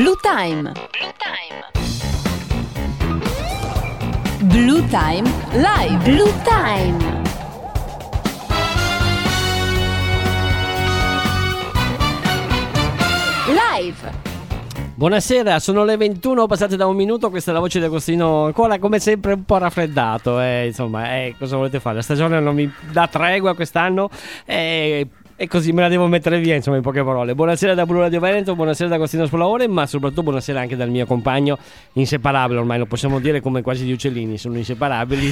Blue Time. Blue Time Live. Blue Time. Live. Buonasera, sono le 21 passate da un minuto, questa è la voce di Agostino, ancora come sempre un po' raffreddato, insomma, cosa volete fare? La stagione non mi dà tregua quest'anno, e così me la devo mettere via, insomma, in poche parole. Buonasera da Blu Radio Veneto, buonasera da Agostino Spolaore, ma soprattutto buonasera anche dal mio compagno inseparabile, ormai lo possiamo dire come quasi gli uccellini, sono inseparabili.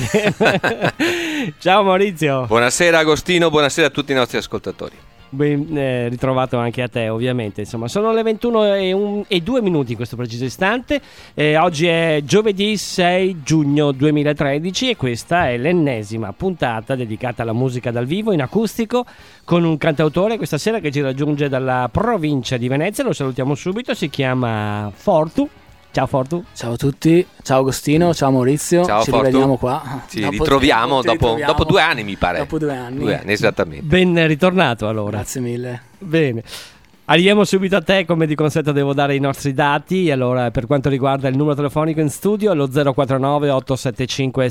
Ciao Maurizio. Buonasera Agostino, buonasera a tutti i nostri ascoltatori. Ben ritrovato anche a te, ovviamente. Insomma, sono le 21 e 2 minuti in questo preciso istante. Oggi è giovedì 6 giugno 2013 e questa è l'ennesima puntata dedicata alla musica dal vivo in acustico con un cantautore questa sera che ci raggiunge dalla provincia di Venezia. Lo salutiamo subito, si chiama Fortu. Ciao Fortu. Ciao a tutti, ciao Agostino, ciao Maurizio. Ciao, ci Fortu. rivediamo qua. Ci ritroviamo dopo 2 anni, mi pare. Dopo 2 anni. 2 anni, esattamente. Ben ritornato allora. Grazie mille. Bene. Arriviamo subito a te, come di consueto devo dare i nostri dati. Allora, per quanto riguarda il numero telefonico in studio, lo 049 875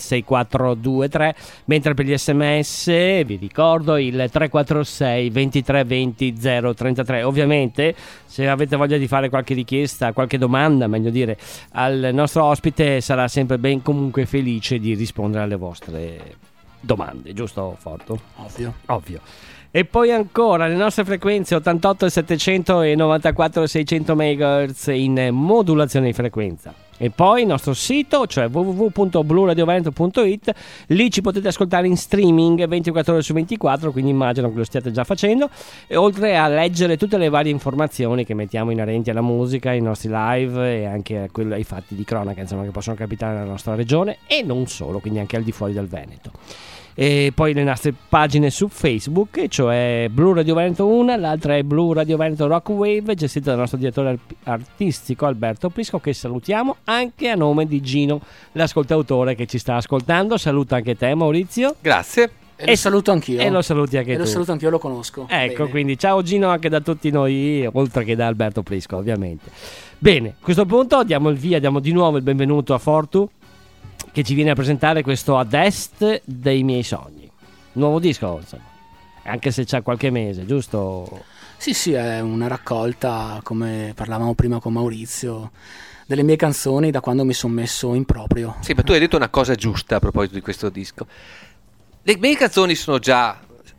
6423, mentre per gli sms vi ricordo il 346 23 20 033. Ovviamente, se avete voglia di fare qualche richiesta, qualche domanda, meglio dire, al nostro ospite, sarà sempre ben comunque felice di rispondere alle vostre domande, giusto Fortu? Ovvio. E poi ancora le nostre frequenze 88 700 e 94 600 MHz in modulazione di frequenza. E poi il nostro sito, cioè www.bluradioveneto.it, lì ci potete ascoltare in streaming 24 ore su 24, quindi immagino che lo stiate già facendo, e oltre a leggere tutte le varie informazioni che mettiamo inerenti alla musica, ai nostri live e anche ai fatti di cronaca, insomma, che possono capitare nella nostra regione e non solo, quindi anche al di fuori del Veneto. E poi le nostre pagine su Facebook, cioè Blu Radio Veneto 1, l'altra è Blu Radio Veneto Rock Wave, gestita dal nostro direttore artistico Alberto Prisco, che salutiamo anche a nome di Gino, l'ascoltatore che ci sta ascoltando. Saluta anche te Maurizio. Grazie. E lo saluto anch'io. E lo saluti anche tu. E lo saluto anch'io, lo conosco. Ecco, bene. Quindi ciao Gino anche da tutti noi, oltre che da Alberto Prisco ovviamente. Bene, a questo punto diamo di nuovo il benvenuto a Fortu, che ci viene a presentare questo Ad Est dei miei sogni. Nuovo disco, insomma, anche se c'ha qualche mese, giusto? Sì, è una raccolta, come parlavamo prima con Maurizio, delle mie canzoni da quando mi sono messo in proprio. Sì, ma tu hai detto una cosa giusta a proposito di questo disco. Le mie canzoni sono già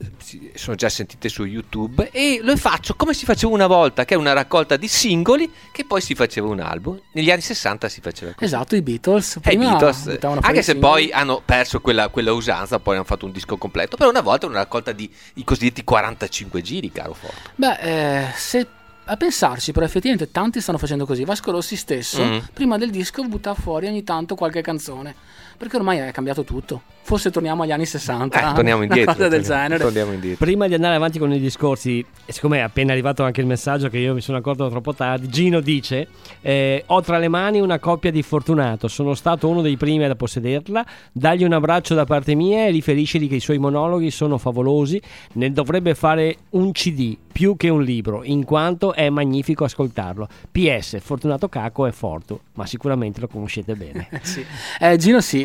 sentite su YouTube e lo faccio come si faceva una volta, che è una raccolta di singoli che poi si faceva un album. Negli anni 60 si faceva così. Esatto, i Beatles. Anche se poi hanno perso quella usanza, poi hanno fatto un disco completo, però una volta una raccolta di i cosiddetti 45 giri, caro Fortu. Se a pensarci, però effettivamente tanti stanno facendo così. Vasco Rossi stesso prima del disco butta fuori ogni tanto qualche canzone, perché ormai è cambiato tutto. Forse torniamo agli anni 60, torniamo indietro, cosa del genere. Torniamo indietro. Prima di andare avanti con i discorsi, siccome è appena arrivato anche il messaggio che io mi sono accorto troppo tardi, Gino dice: ho tra le mani una coppia di fortunato, sono stato uno dei primi a possederla, dagli un abbraccio da parte mia e riferiscili che i suoi monologhi sono favolosi, ne dovrebbe fare un CD più che un libro, in quanto è magnifico ascoltarlo. PS, Fortunato Caco è Fortu, ma sicuramente lo conoscete bene. Sì. Gino sì,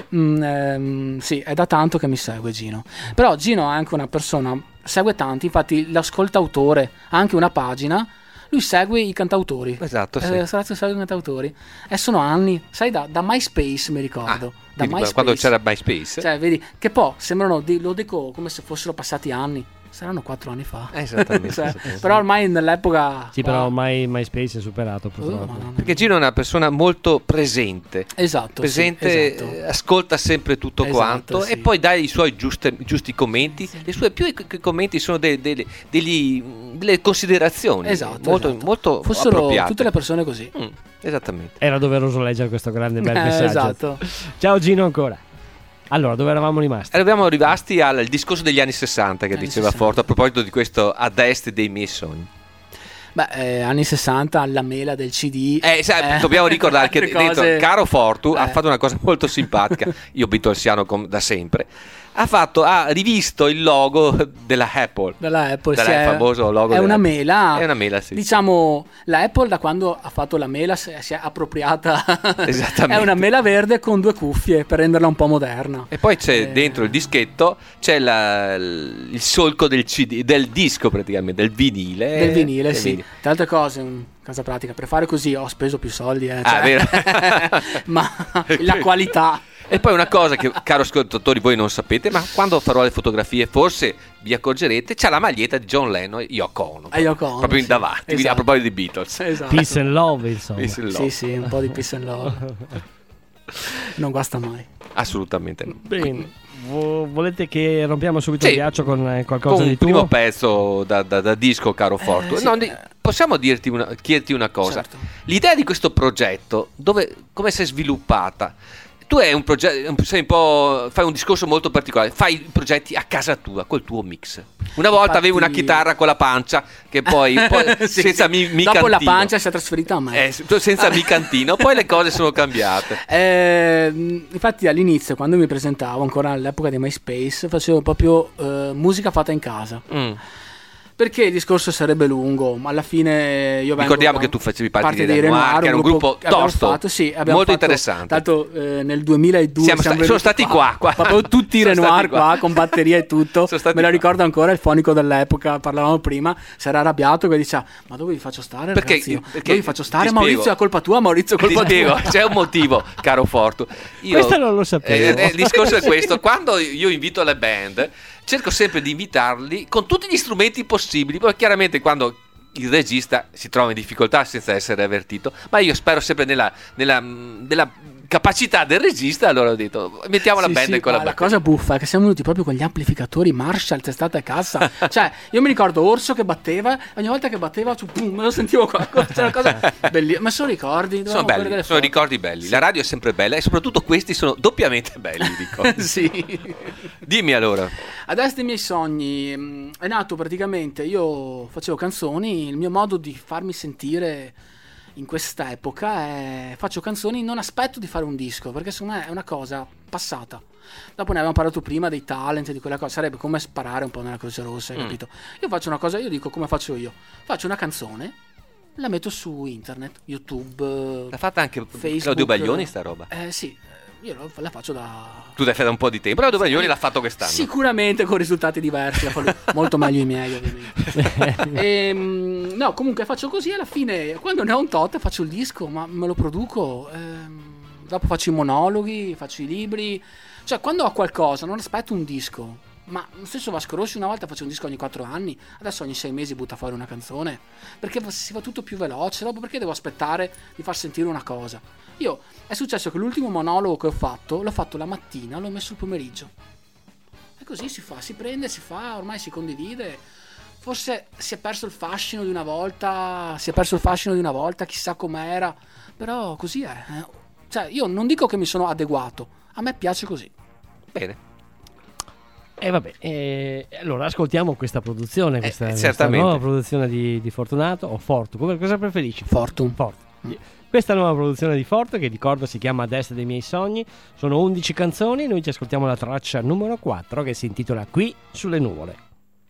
è da tanto che mi segue Gino, però Gino è anche una persona, segue tanti, infatti l'ascoltautore ha anche una pagina, lui segue i cantautori. Esatto, sì. Segue i cantautori e sono anni, sai, da MySpace mi ricordo, da MySpace, quando c'era MySpace, cioè vedi che poi sembrano, lo dico come se fossero passati anni, saranno 4 anni fa. Esattamente, cioè, esattamente. Però ormai nell'epoca sì, però ormai MySpace è superato purtroppo. Perché Gino è una persona molto presente. Esatto. Ascolta sempre tutto quanto, sì. E poi dà i suoi giusti commenti. Sì. Le sue più i commenti sono delle considerazioni molto fossero appropriate. Tutte le persone così. Esattamente. Era doveroso leggere questo grande bel messaggio. Esatto. Ciao Gino ancora. Allora, dove eravamo rimasti? Eravamo rimasti al discorso degli anni 60 che diceva Fortu a proposito di questo Ad Est dei miei sogni. Anni 60, la mela del CD. Dobbiamo ricordare che dentro, caro Fortu ha fatto una cosa molto simpatica. Io beatlesiano da sempre. ha rivisto il logo della Apple. Famoso logo. È una mela. È una mela, sì. Diciamo, la Apple da quando ha fatto la mela si è appropriata. Esattamente. È una mela verde con 2 cuffie per renderla un po' moderna. E poi c'è dentro il dischetto c'è il solco del CD, del disco praticamente, del vinile. Del vinile, sì. Vinile. Tra altre cose, cosa pratica, per fare così ho speso più soldi, vero. Ma la qualità. E poi una cosa che, caro ascoltatori, voi non sapete, ma quando farò le fotografie forse vi accorgerete, c'è la maglietta di John Lennon e Yoko Ono, proprio in davanti, esatto. A proposito di Beatles. Esatto. Peace and love, insomma. Peace and love. Sì, un po' di peace and love. Non guasta mai. Assolutamente no. Bene. Volete che rompiamo subito il ghiaccio con qualcosa con di tuo? Un primo pezzo da disco, caro Fortu. Sì. Possiamo chiederti una cosa. Certo. L'idea di questo progetto, come si è sviluppata? Tu hai un progetto, fai un discorso molto particolare, fai progetti a casa tua col tuo mix. Una volta avevi una chitarra con la pancia che poi sì, senza sì. micantino. Dopo la pancia si è trasferita a me. Senza micantino, poi le cose sono cambiate. Infatti all'inizio, quando mi presentavo, ancora all'epoca di MySpace, facevo proprio musica fatta in casa. Perché il discorso sarebbe lungo, ma alla fine io vengo. Ricordiamo che tu facevi parte di Renoir, che era un gruppo tosto, molto interessante. Tanto nel 2002 sono stati qua. Proprio tutti i Renoir qua con batterie e tutto. Me lo ricordo ancora, il fonico dell'epoca, parlavamo prima, si era arrabbiato che diceva: ma dove vi faccio stare, ragazzi? Dove vi faccio stare? Maurizio, è colpa tua, Maurizio, è colpa tua. C'è un motivo, caro Fortu. Questo non lo sapevo. Il discorso è questo: quando io invito le band, cerco sempre di invitarli con tutti gli strumenti possibili, poi chiaramente quando il regista si trova in difficoltà senza essere avvertito, ma io spero sempre nella capacità del regista, allora ho detto mettiamo la band con la La cosa buffa è che siamo venuti proprio con gli amplificatori Marshall, testata e cassa. Cioè io mi ricordo Orso che batteva, ogni volta che batteva me lo sentivo qua. C'è una cosa bellissima. Ma sono ricordi, sono belli, sono ricordi belli. Sì. La radio è sempre bella e soprattutto questi sono doppiamente belli, ricordi. Sì. Dimmi allora. Adesso dei miei sogni è nato praticamente, io facevo canzoni, il mio modo di farmi sentire in questa epoca faccio canzoni, non aspetto di fare un disco, perché secondo me è una cosa passata. Dopo ne avevamo parlato prima dei talent, di quella cosa, sarebbe come sparare un po' nella Croce Rossa, capito? Io faccio una cosa, io dico come faccio io, faccio una canzone, la metto su internet, YouTube, l'ha fatta anche Facebook, Claudio Baglioni sta roba? Sì, io la faccio da... Tu l'hai fatta da un po' di tempo, Claudio Baglioni l'ha fatto quest'anno. Sicuramente con risultati diversi, molto meglio i miei ovviamente. No, comunque faccio così, alla fine quando ne ho un tot faccio il disco, ma me lo produco, dopo faccio i monologhi, faccio i libri, cioè quando ho qualcosa non aspetto un disco. Ma lo stesso Vasco Rossi una volta faceva un disco ogni 4 anni, adesso ogni 6 mesi butta fuori una canzone, perché si va tutto più veloce. Dopo perché devo aspettare di far sentire una cosa? Io è successo che l'ultimo monologo che ho fatto l'ho fatto la mattina, l'ho messo il pomeriggio, e così si fa, si prende, si fa, ormai si condivide. Forse si è perso il fascino di una volta, chissà com'era, però così è. Cioè io non dico che mi sono adeguato, a me piace così. Bene. Allora ascoltiamo questa produzione, questa nuova produzione di Fortunato o Fortu, cosa preferisci? Fortu. Questa nuova produzione di Fortu, che ricordo si chiama A destra dei miei sogni, sono 11 canzoni, noi ci ascoltiamo la traccia numero 4 che si intitola Qui sulle nuvole.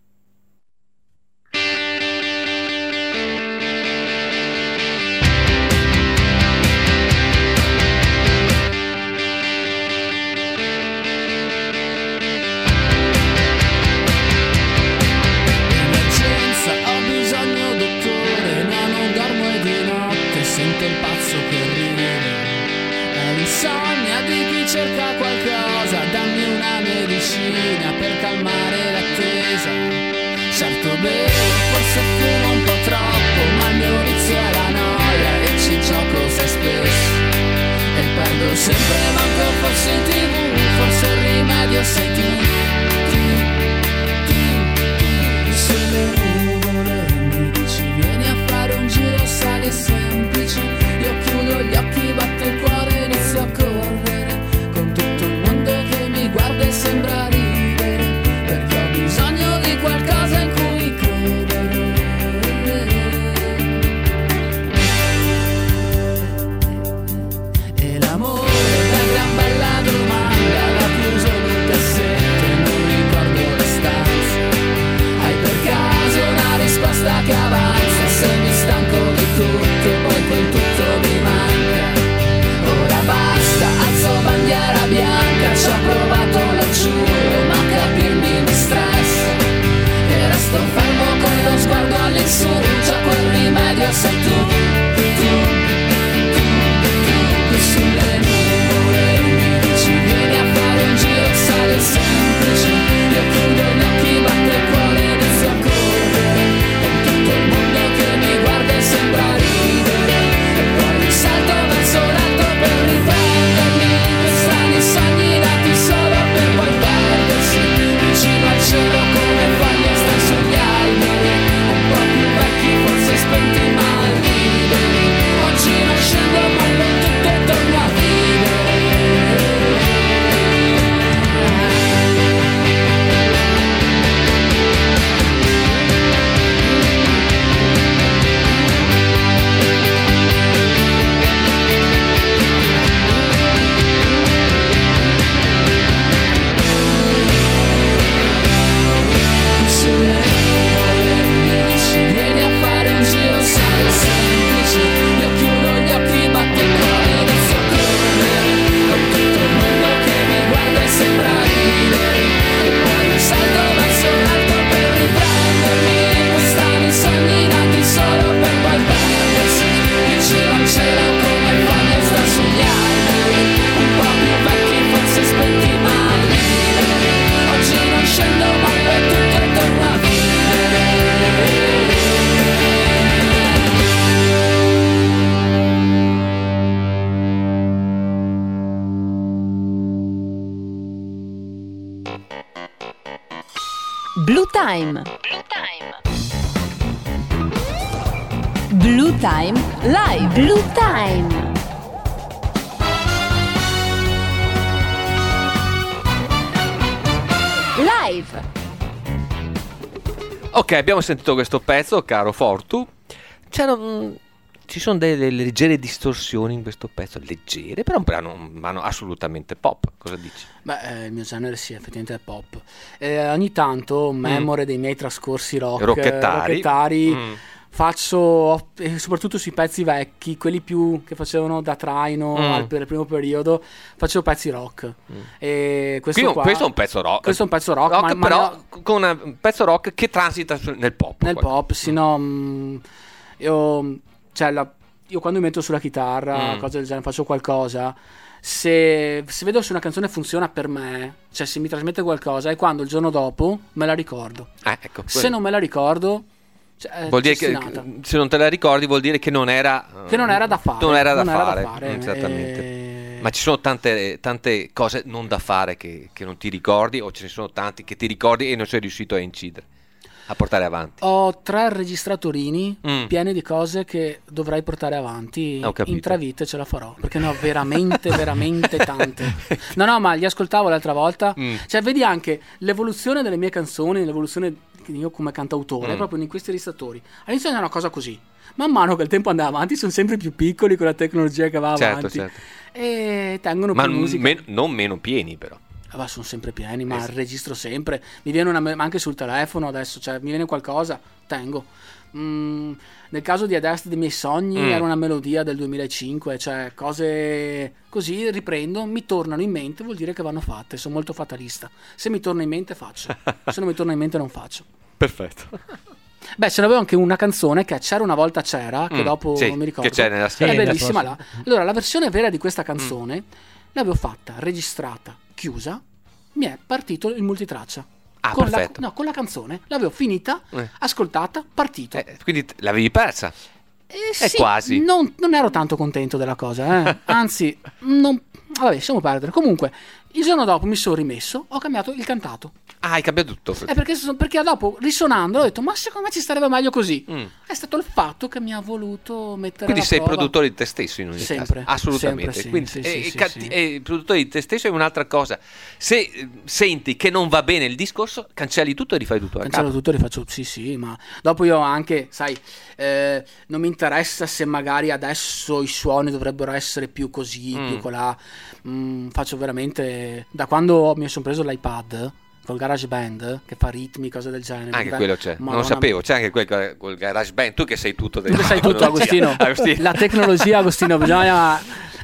Cerca qualcosa, dammi una medicina per calmare l'attesa. Certo bevo, forse fumo un po' troppo, ma il mio vizio è la noia e ci gioco se spesso. E perdo sempre, manco forse in TV, forse il rimedio sei tu. Sulle nuvole mi dici vieni a fare un giro, sali semplici. Io chiudo gli occhi, batto il cuore, inizio a correre. Guarda e sembra ridere, perché ho bisogno di qualcosa in cui credere. E l'amore è una gran bella domanda, l'ha chiuso nel cassetto e Blue Time. Blue Time Live. Blue Time. Live. Ok, abbiamo sentito questo pezzo, caro Fortu. Ci sono delle leggere distorsioni in questo pezzo, leggere, però non vanno assolutamente pop. Cosa dici? Beh, il mio genere sì, effettivamente è pop. Ogni tanto, memore dei miei trascorsi rockettari, faccio, soprattutto sui pezzi vecchi, quelli più che facevano da traino per il primo periodo, facevo pezzi rock. E questo è un pezzo rock. Questo è un pezzo rock, però con un pezzo rock che transita nel pop. Nel pop, sì, no. Io quando mi metto sulla chitarra, cose del genere, faccio qualcosa. Se vedo se una canzone funziona per me, cioè se mi trasmette qualcosa, è quando il giorno dopo me la ricordo. Ecco, se non me la ricordo, vuol dire che se non te la ricordi vuol dire che non era da fare. Non era da fare. Esattamente. Ma ci sono tante cose non da fare che non ti ricordi, o ce ne sono tanti che ti ricordi e non sei riuscito a incidere, a portare avanti. Ho 3 registratorini pieni di cose che dovrei portare avanti. In 3 vite ce la farò, perché ne ho veramente veramente tante. No, ma li ascoltavo l'altra volta. Cioè vedi anche l'evoluzione delle mie canzoni, l'evoluzione io come cantautore, proprio in questi registratori. All'inizio era una cosa così, man mano che il tempo andava avanti sono sempre più piccoli con la tecnologia che va avanti. Certo. E tengono più musica. Non meno pieni però. Sono sempre pieni, ma registro sempre. Mi viene anche sul telefono adesso, cioè mi viene qualcosa, tengo. Nel caso di Ad Est dei miei sogni era una melodia del 2005, cioè cose così riprendo, mi tornano in mente, vuol dire che vanno fatte. Sono molto fatalista. Se mi torna in mente faccio, se non mi torna in mente non faccio. Perfetto. Beh, ce n'avevo anche una canzone che C'era una volta c'era, che dopo non mi ricordo. Che c'è nella è bellissima là. Allora, la versione vera di questa canzone l'avevo fatta, registrata, chiusa, mi è partito il multitraccia. Perfetto. Con la canzone l'avevo finita, ascoltata, partito. Quindi l'avevi persa? Sì, quasi. Non ero tanto contento della cosa, anzi, vabbè, lasciamo perdere. Comunque, il giorno dopo mi sono rimesso, ho cambiato il cantato. Hai cambiato tutto? Perché dopo, risonando, ho detto, ma secondo me ci starebbe meglio così. È stato il fatto che mi ha voluto mettere quindi alla prova. Quindi sei produttore di te stesso in ogni sempre, caso? Assolutamente. Sempre, sì. E produttore di te stesso è un'altra cosa. Se senti che non va bene il discorso, cancelli tutto e rifai tutto. Cancello tutto e rifaccio, sì, ma dopo io anche, sai, non mi interessa se magari adesso i suoni dovrebbero essere più così, più colà. Faccio veramente, da quando mi sono preso l'iPad col GarageBand che fa ritmi, cose del genere. Anche quello c'è. Non sapevo, c'è anche quel col GarageBand. Tu che sai tutto. Tu che sai tutto, Agostino. La tecnologia, Agostino, bisogna.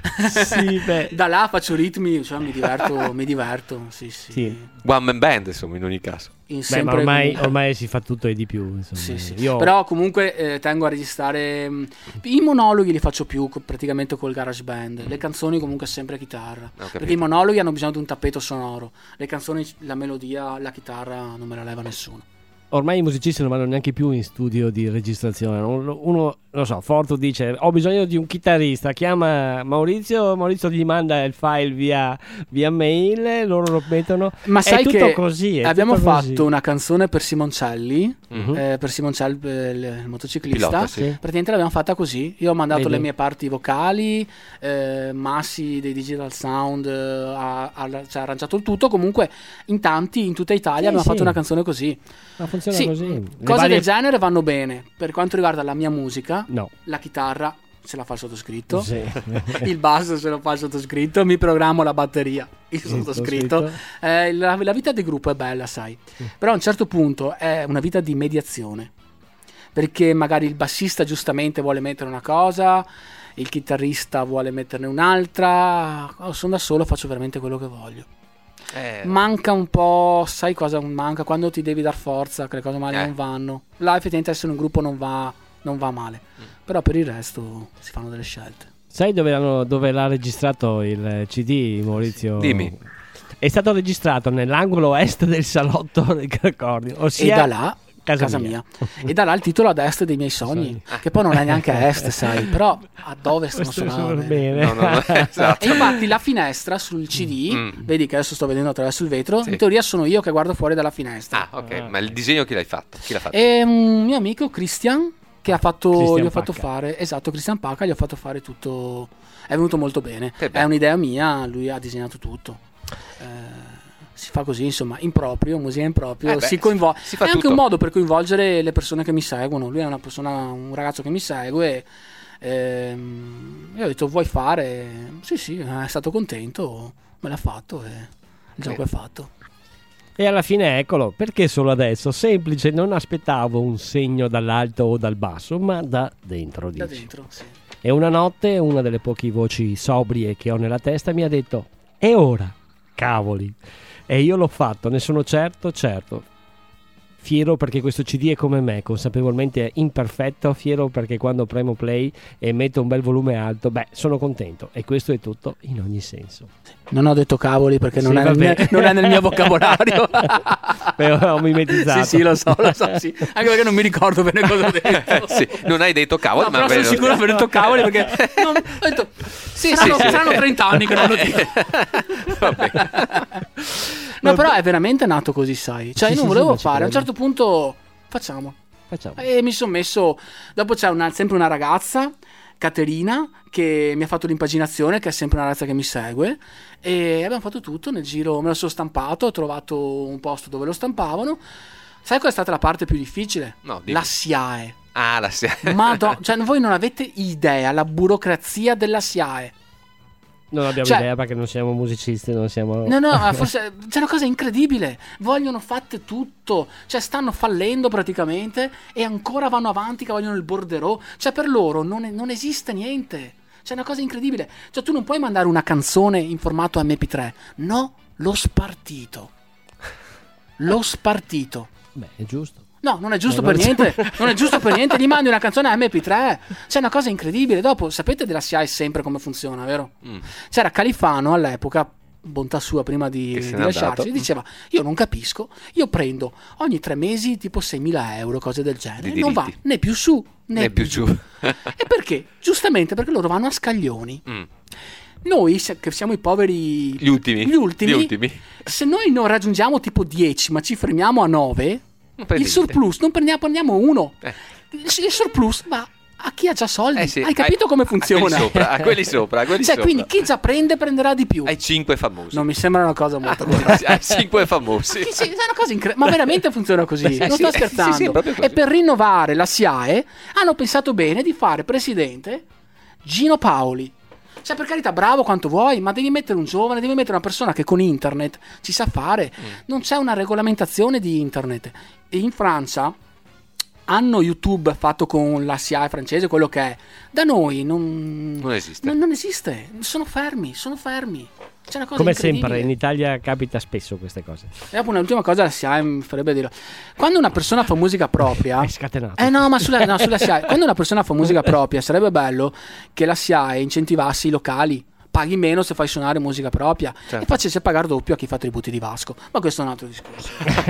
Sì, beh. Da là faccio ritmi, cioè mi diverto. Sì. One man band, insomma, in ogni caso. Ma ormai si fa tutto e di più, insomma. Sì. Però comunque tengo a registrare. I monologhi li faccio più praticamente col GarageBand. Le canzoni comunque sempre a chitarra. Perché i monologhi hanno bisogno di un tappeto sonoro. Le canzoni, la melodia, la chitarra non me la leva nessuno. Ormai i musicisti non vanno neanche più in studio di registrazione. Uno non so, Fortu dice: ho bisogno di un chitarrista, chiama Maurizio gli manda il file via mail, loro lo mettono. Ma è sai tutto che così, abbiamo tutto fatto così. una canzone per Simoncelli, per Simoncelli, il motociclista. Pilota, sì. Praticamente l'abbiamo fatta così. Io ho mandato Vedi? le mie parti vocali, Massi dei Digital Sound ha arrangiato il tutto. Comunque in tanti, in tutta Italia abbiamo fatto una canzone così. Ma funziona Sì, così. cose del genere vanno bene. Per quanto riguarda la mia musica, No. la chitarra se la fa il sottoscritto, Sì. il basso se lo fa il sottoscritto, mi programmo la batteria il sottoscritto. La vita di gruppo è bella, sai, però a un certo punto è una vita di mediazione, perché magari il bassista giustamente vuole mettere una cosa, il chitarrista vuole metterne un'altra. Sono da solo, faccio veramente quello che voglio. Manca un po', sai cosa manca? Quando ti devi dar forza, che le cose male non vanno. Là effettivamente essere in un gruppo non va male. Però per il resto si fanno delle scelte. Sai dove l'ha registrato il CD, Maurizio? Dimmi. È stato registrato nell'angolo est del salotto del Craccordio, ossia E da là Casa mia. E darà il titolo Ad est dei miei sogni, che poi non è neanche a est, sai, però ad ovest non Questo suonava suona bene. bene. No, esatto. E infatti la finestra sul CD, vedi che adesso sto vedendo attraverso il vetro, in teoria sono io che guardo fuori dalla finestra. Ah, ok, ma il disegno chi l'hai fatto? Chi l'ha fatto? E un mio amico Christian che ha fatto, Christian gli ho fatto Pacca. fare, esatto, Christian Pacca, gli ho fatto fare tutto, è venuto molto bene, Che è bello. un'idea mia, lui ha disegnato tutto. Si fa così, insomma, in proprio, musica in proprio, Beh, si coinvolge. si fa È anche tutto. un modo per coinvolgere le persone che mi seguono. Lui è una persona, un ragazzo che mi segue. Io ho detto, vuoi fare? Sì, è stato contento, me l'ha fatto e il gioco è fatto. E alla fine eccolo, perché solo adesso? Semplice, non aspettavo un segno dall'alto o dal basso, ma da dentro, Da dici. dentro, sì. E una notte una delle poche voci sobrie che ho nella testa mi ha detto: e ora? Cavoli. E io l'ho fatto, ne sono certo. Fiero perché questo CD è come me, consapevolmente imperfetto, fiero perché quando premo play e metto un bel volume alto, beh, sono contento. E questo è tutto in ogni senso. Non ho detto cavoli perché Sì, non, è vabbè. non è nel mio vocabolario. Beh, ho mimetizzato. Sì, lo so, sì. Anche perché non mi ricordo bene cosa ho detto. Sì, non hai detto cavolo, No, ma però sono bene. sicuro di aver detto cavoli perché ho detto, Sì, saranno 30 anni che non lo dico. Vabbè. No, però è veramente nato così, sai. Cioè, Sì, io non sì, volevo sì, ma ci fare. A un credo. certo punto facciamo. Facciamo. E mi sono messo. Dopo c'è sempre una ragazza, Caterina, che mi ha fatto l'impaginazione, che è sempre una ragazza che mi segue. E abbiamo fatto tutto nel giro. Me lo sono stampato, ho trovato un posto dove lo stampavano. Sai qual è stata la parte più difficile? No, dimmi. La SIAE. Ah, Cioè, voi non avete idea la burocrazia della SIAE. Non abbiamo Cioè- idea perché non siamo musicisti, non siamo... No, forse c'è una cosa incredibile. Vogliono fatte tutto. Cioè, stanno fallendo praticamente e ancora vanno avanti che vogliono il borderò. Cioè, per loro non esiste niente. C'è una cosa incredibile. Cioè, tu non puoi mandare una canzone in formato MP3. No, lo spartito. Lo spartito. Beh, è giusto. No, non è giusto No, per non- niente. Non è giusto per niente. Gli mandi una canzone a MP3. C'è una cosa incredibile. Dopo, sapete della SIAE sempre come funziona, vero? C'era Califano all'epoca, bontà sua prima Che se di n'è lasciarci, andato. diceva: io non capisco, io prendo ogni 3 mesi tipo 6.000 euro, cose del genere. Di Non va diritti. né più su né, Né più giù. E perché? Giustamente perché loro vanno a scaglioni. Noi, che siamo i poveri, Gli ultimi. se noi non raggiungiamo tipo 10, ma ci fermiamo a 9, Non prendi il surplus non prendiamo 1. Il surplus va a chi ha già soldi. sì, Hai capito come funziona? A quelli sopra. Cioè, quindi chi già prende prenderà di più. Ai 5 famosi. Non mi sembra una cosa molto buona. Ai 5 famosi. Sì, è una cosa ma veramente funziona così, non sto sì, scherzando. sì, proprio così. E per rinnovare la SIAE hanno pensato bene di fare presidente Gino Paoli. Cioè, per carità, bravo quanto vuoi, ma devi mettere un giovane, devi mettere una persona che con internet ci sa fare. Non c'è una regolamentazione di internet. E in Francia hanno YouTube fatto con la SIAE francese, quello che è. Da noi non esiste. Non esiste. Sono fermi. C'è una cosa Come incredibile. sempre, in Italia capita spesso queste cose. E dopo un'ultima cosa la SIAE mi farebbe dire: quando una persona fa musica propria È scatenato. no, ma sulla SIAE, quando una persona fa musica propria sarebbe bello che la SIAE incentivasse i locali. Paghi meno se fai suonare musica propria e facesse pagare doppio a chi fa tributi di Vasco. Ma questo è un altro discorso.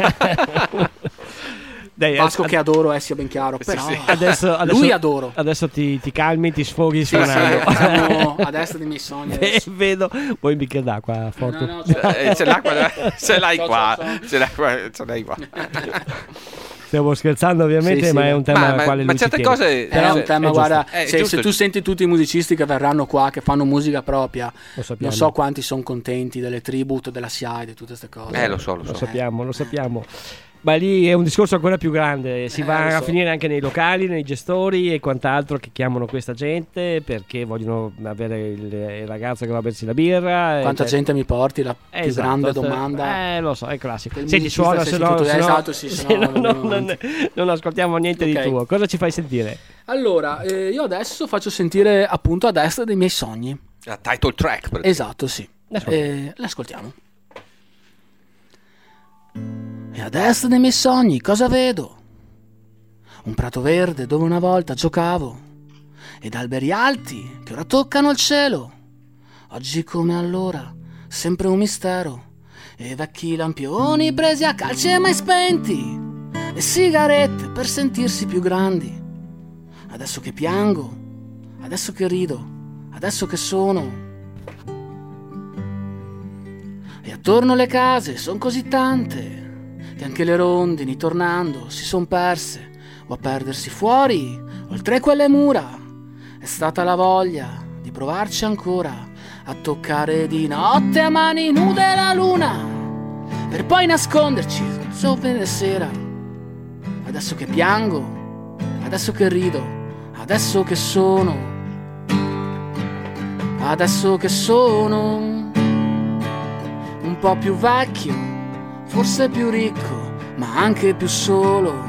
Dai, Vasco che adoro, sia ben chiaro, però adesso, lui adoro. Adesso ti calmi, ti sfoghi Sì, suonando. siamo a destra dei miei sogni adesso. Vedo. Vuoi un bicchiere d'acqua, Fortu? No, Ce l'acqua, ce l'hai So, qua. so. Ce l'hai qua. Stiamo scherzando ovviamente, Sì, ma sì. è un tema al quale Ma lui ci certe tiene. cose È un tema, giusto. guarda, se giusto. tu senti tutti i musicisti che verranno qua, che fanno musica propria, Lo sappiamo. non so quanti sono contenti delle tribute, della SIAE, di tutte queste cose. Lo so. Lo sappiamo. Ma lì è un discorso ancora più grande, si va lo a so. finire anche nei locali, nei gestori e quant'altro che chiamano questa gente perché vogliono avere il ragazzo che va a bersi la birra. Quanta gente mi porti? La più Esatto, grande domanda. lo so, è classico. Il Senti, musicista suona, sei se no, tu, se no- esatto, sì, se se no no non andiamo non ascoltiamo niente Ok. di tuo. Cosa ci fai sentire? Allora, io adesso faccio sentire appunto A destra dei miei sogni. La title track. per- Esatto, sì. L'ascoltiamo. E a destra dei miei sogni cosa vedo? Un prato verde dove una volta giocavo ed alberi alti che ora toccano il cielo. Oggi come allora, sempre un mistero. E vecchi lampioni presi a calci e mai spenti. e sigarette per sentirsi più grandi. Adesso che piango, adesso che rido, adesso che sono. E attorno le case son così tante che anche le rondini tornando si son perse, o a perdersi fuori, oltre quelle mura. È stata la voglia di provarci ancora, a toccare di notte a mani nude la luna, per poi nasconderci sopra la sera. Adesso che piango, adesso che rido, adesso che sono, adesso che sono un po' più vecchio, forse più ricco, ma anche più solo.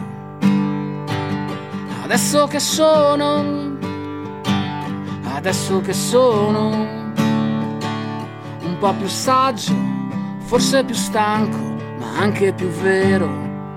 Adesso che sono, adesso che sono un po' più saggio, forse più stanco, ma anche più vero.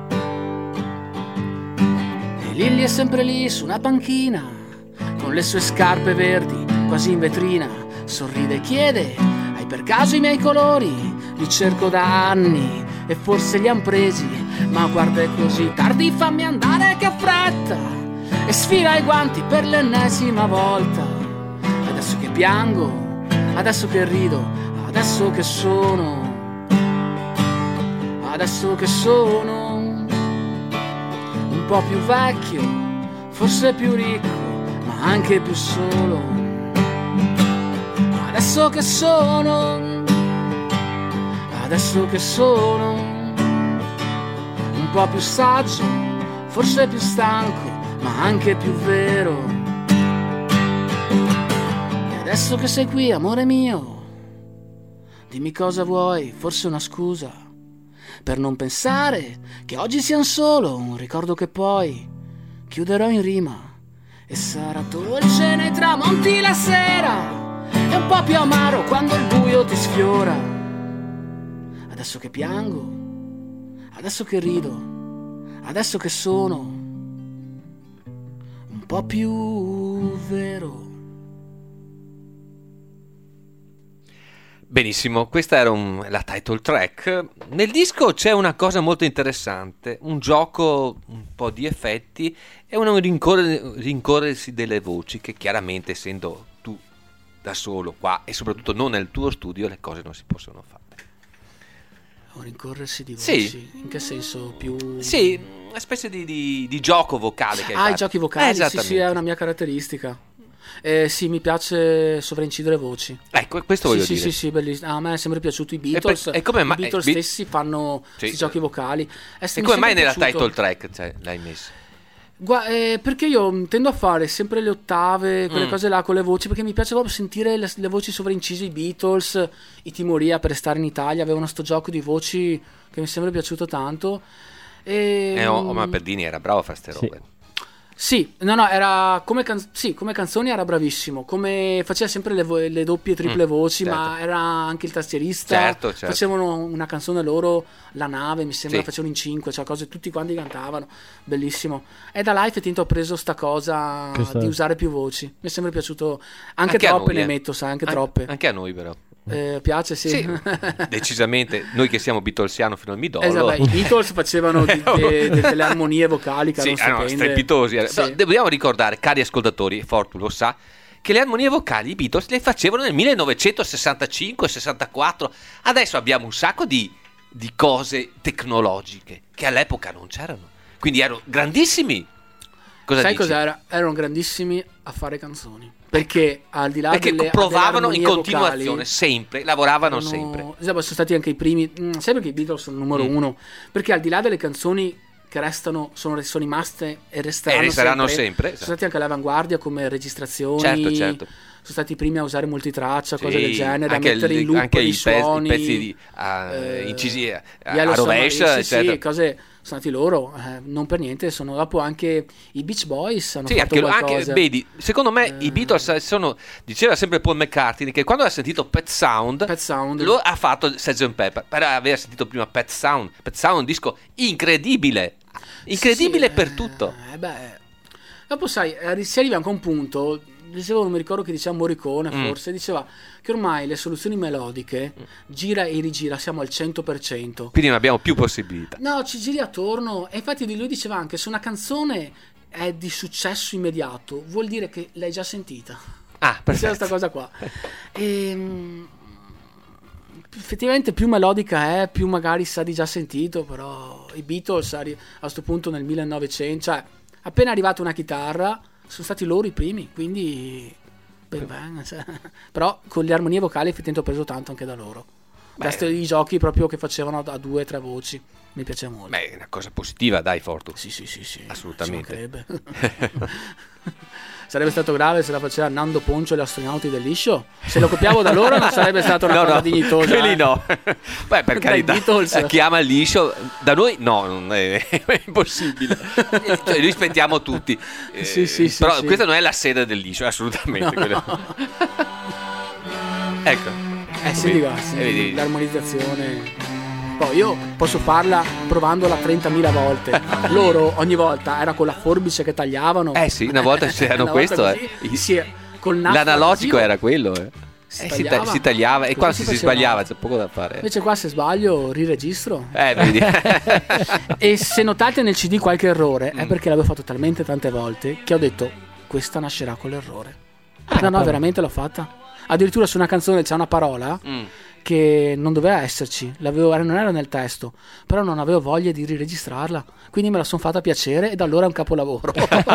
E Lilli è sempre lì su una panchina, con le sue scarpe verdi, quasi in vetrina. Sorride e chiede: hai per caso i miei colori? Li cerco da anni e forse li han presi, ma guarda è così tardi, fammi andare che ho fretta. E sfila i guanti per l'ennesima volta. Adesso che piango, adesso che rido, adesso che sono, adesso che sono un po' più vecchio, forse più ricco, ma anche più solo. Adesso che sono, adesso che sono un po' più saggio, forse più stanco, ma anche più vero. E adesso che sei qui, amore mio, dimmi cosa vuoi, forse una scusa per non pensare che oggi sia solo un ricordo che poi chiuderò in rima. E sarà dolce nei tramonti la sera e un po' più amaro quando il buio ti sfiora. Adesso che piango, adesso che rido, adesso che sono un po' più vero. Benissimo, questa era la title track. Nel disco c'è una cosa molto interessante, un gioco, un po' di effetti e un rincorrersi delle voci che chiaramente, essendo tu da solo qua e soprattutto non nel tuo studio, le cose non si possono fare. Un rincorrersi di voci? Sì. In che senso? Più... Sì, una specie di gioco vocale che hai fatto. I giochi vocali, sì, è una mia caratteristica. Sì, mi piace sovraincidere voci. Ecco, questo voglio dire. Sì, bellissimo. A me è sempre piaciuto i Beatles. I Beatles stessi fanno questi giochi vocali. E come mai nella title track l'hai messo? Perché io tendo a fare sempre le ottave, quelle cose là con le voci, perché mi piace proprio sentire le voci sovraincise. I Beatles, i Timoria, per restare in Italia, avevano sto gioco di voci che mi è sempre piaciuto tanto. Ma Perdini era bravo a fare ste robe. Sì, era come canzoni era bravissimo, come faceva sempre le doppie e triple voci, certo. Ma era anche il tastierista, certo. Facevano una canzone loro, La nave, mi sembra, facevano in 5, cioè cose, tutti quanti cantavano, bellissimo. E da là effettivamente ho preso sta cosa di usare più voci, mi è sempre piaciuto, anche troppe ne metto, sai, anche troppe. Anche a noi però. Piace, sì. Decisamente, noi che siamo beatlesiano fino al midollo. Esatto, i Beatles facevano delle armonie vocali che erano strepitosi. Sì. Dobbiamo ricordare, cari ascoltatori, Fortu lo sa, che le armonie vocali i Beatles le facevano nel 1965-64. Adesso abbiamo un sacco di cose tecnologiche che all'epoca non c'erano, quindi erano grandissimi. Sai cos'era? Erano grandissimi a fare canzoni. Perché al di là delle provavano in continuazione vocali, sempre, lavoravano sempre. Sono stati anche i primi. Sai perché i Beatles sono il numero uno? Perché al di là delle canzoni che restano, sono rimaste e resteranno sempre. Sono stati anche all'avanguardia come registrazioni. Certo. Sono stati i primi a usare multitraccia, cose del genere, a mettere in loop anche i suoni, i pezzi incisi a rovescia, eccetera. Sì, cose sono stati loro, non per niente. Sono dopo anche i Beach Boys hanno fatto qualcosa. Vedi, secondo me i Beatles diceva sempre Paul McCartney che quando ha sentito Pet Sound lo ha fatto Sgt. Pepper, però aveva sentito prima Pet Sound è un disco incredibile per tutto. Dopo sai, si arriva anche a un punto dicevo, non mi ricordo che diceva Morricone, forse diceva che ormai le soluzioni melodiche gira e rigira, siamo al 100%. Quindi non abbiamo più possibilità. No, ci giri attorno. E infatti lui diceva anche, se una canzone è di successo immediato, vuol dire che l'hai già sentita. Ah, C'è perfetto. questa cosa qua. Effettivamente più melodica è, più magari sa di già sentito, però i Beatles a questo punto nel 1900, cioè appena è arrivata una chitarra, sono stati loro i primi, quindi ben, cioè. Però con le armonie vocali effettivamente ho preso tanto anche da loro. I giochi proprio che facevano a 2 o 3 voci, mi piace molto. Beh, è una cosa positiva, dai, Fortu. Sì, Assolutamente. ci mancherebbe. Sarebbe stato grave se la faceva Nando Poncio e gli astronauti del liscio. Se lo copiavo da loro non sarebbe stata una cosa dignitosa. Quelli no. Beh, per carità, Beatles. chi ama il liscio, da noi no, non è impossibile. Cioè, rispettiamo tutti. Sì, però sì. questa non è la sede del liscio, assolutamente. No. Ecco. Sì, ragazzi, vedi. l'armonizzazione. Poi io posso farla provandola 30.000 volte. Loro ogni volta era con la forbice che tagliavano. Sì, una volta c'erano Una questo. volta così, col nastro L'analogico adesivo era quello. Si tagliava e Così quando si si faceva. sbagliava c'è poco da fare. Invece qua se sbaglio riregistro. Vedi. E se notate nel CD qualche errore è perché l'avevo fatto talmente tante volte che ho detto questa nascerà con l'errore. No, veramente l'ho fatta. Addirittura su una canzone c'è una parola che non doveva esserci, non era nel testo, però non avevo voglia di riregistrarla, quindi me la sono fatta piacere e da allora è un capolavoro.